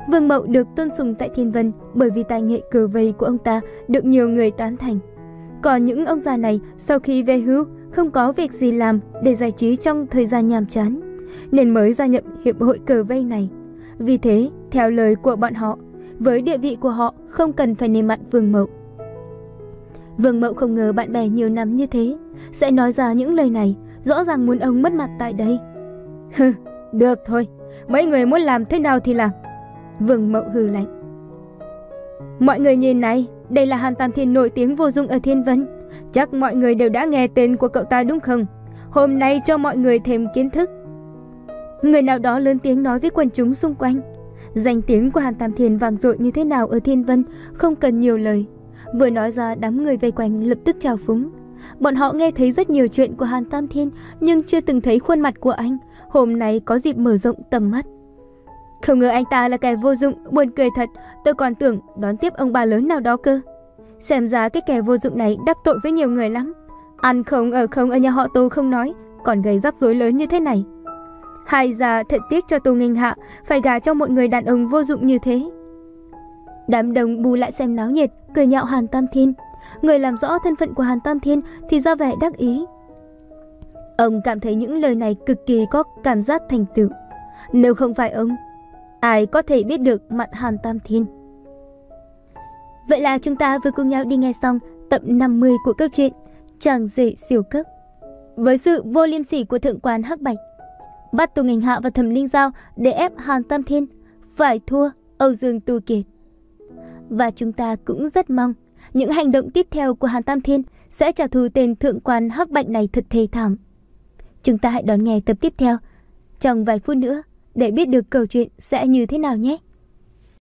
Vương Mậu được tôn sùng tại Thiên Vân bởi vì tài nghệ cờ vây của ông ta được nhiều người tán thành. Còn những ông già này sau khi về hưu không có việc gì làm để giải trí trong thời gian nhàm chán, nên mới gia nhập hiệp hội cờ vây này. Vì thế, theo lời của bọn họ, với địa vị của họ không cần phải nề mặt Vương Mậu. Vương Mậu không ngờ bạn bè nhiều năm như thế sẽ nói ra những lời này, rõ ràng muốn ông mất mặt tại đây. Hừ, được thôi, mấy người muốn làm thế nào thì làm. Vương Mậu hừ lạnh. Mọi người nhìn này, đây là Hàn Tam Thiên nổi tiếng vô dụng ở Thiên Vân. Chắc mọi người đều đã nghe tên của cậu ta đúng không? Hôm nay cho mọi người thêm kiến thức. Người nào đó lớn tiếng nói với quần chúng xung quanh. Danh tiếng của Hàn Tam Thiên vang dội như thế nào ở Thiên Vân không cần nhiều lời. Vừa nói ra, đám người vây quanh lập tức trào phúng. Bọn họ nghe thấy rất nhiều chuyện của Hàn Tam Thiên nhưng chưa từng thấy khuôn mặt của anh. Hôm nay có dịp mở rộng tầm mắt. Không ngờ anh ta là kẻ vô dụng, buồn cười thật. Tôi còn tưởng đón tiếp ông bà lớn nào đó cơ. Xem ra cái kẻ vô dụng này đắc tội với nhiều người lắm. Ăn không ở không ở nhà họ Tô không nói, còn gây rắc rối lớn như thế này. Hay ra thật tiếc cho Tô Nghênh Hạ phải gả cho một người đàn ông vô dụng như thế. Đám đông bù lại xem náo nhiệt, cười nhạo Hàn Tam Thiên. Người làm rõ thân phận của Hàn Tam Thiên thì ra vẻ đắc ý. Ông cảm thấy những lời này cực kỳ có cảm giác thành tựu. Nếu không phải ông, ai có thể biết được mặt Hàn Tam Thiên. Vậy là chúng ta vừa cùng nhau đi nghe xong tập năm mươi của câu chuyện Chàng rể siêu cấp. Với sự vô liêm sỉ của thượng quan Hắc Bạch, bắt Tô Nghênh Hạ và Thẩm Linh Giao để ép Hàn Tam Thiên phải thua Âu Dương Tu Kiệt. Và chúng ta cũng rất mong những hành động tiếp theo của Hàn Tam Thiên sẽ trả thù tên thượng quan Hắc Bạch này thật thê thảm. Chúng ta hãy đón nghe tập tiếp theo trong vài phút nữa để biết được câu chuyện sẽ như thế nào nhé.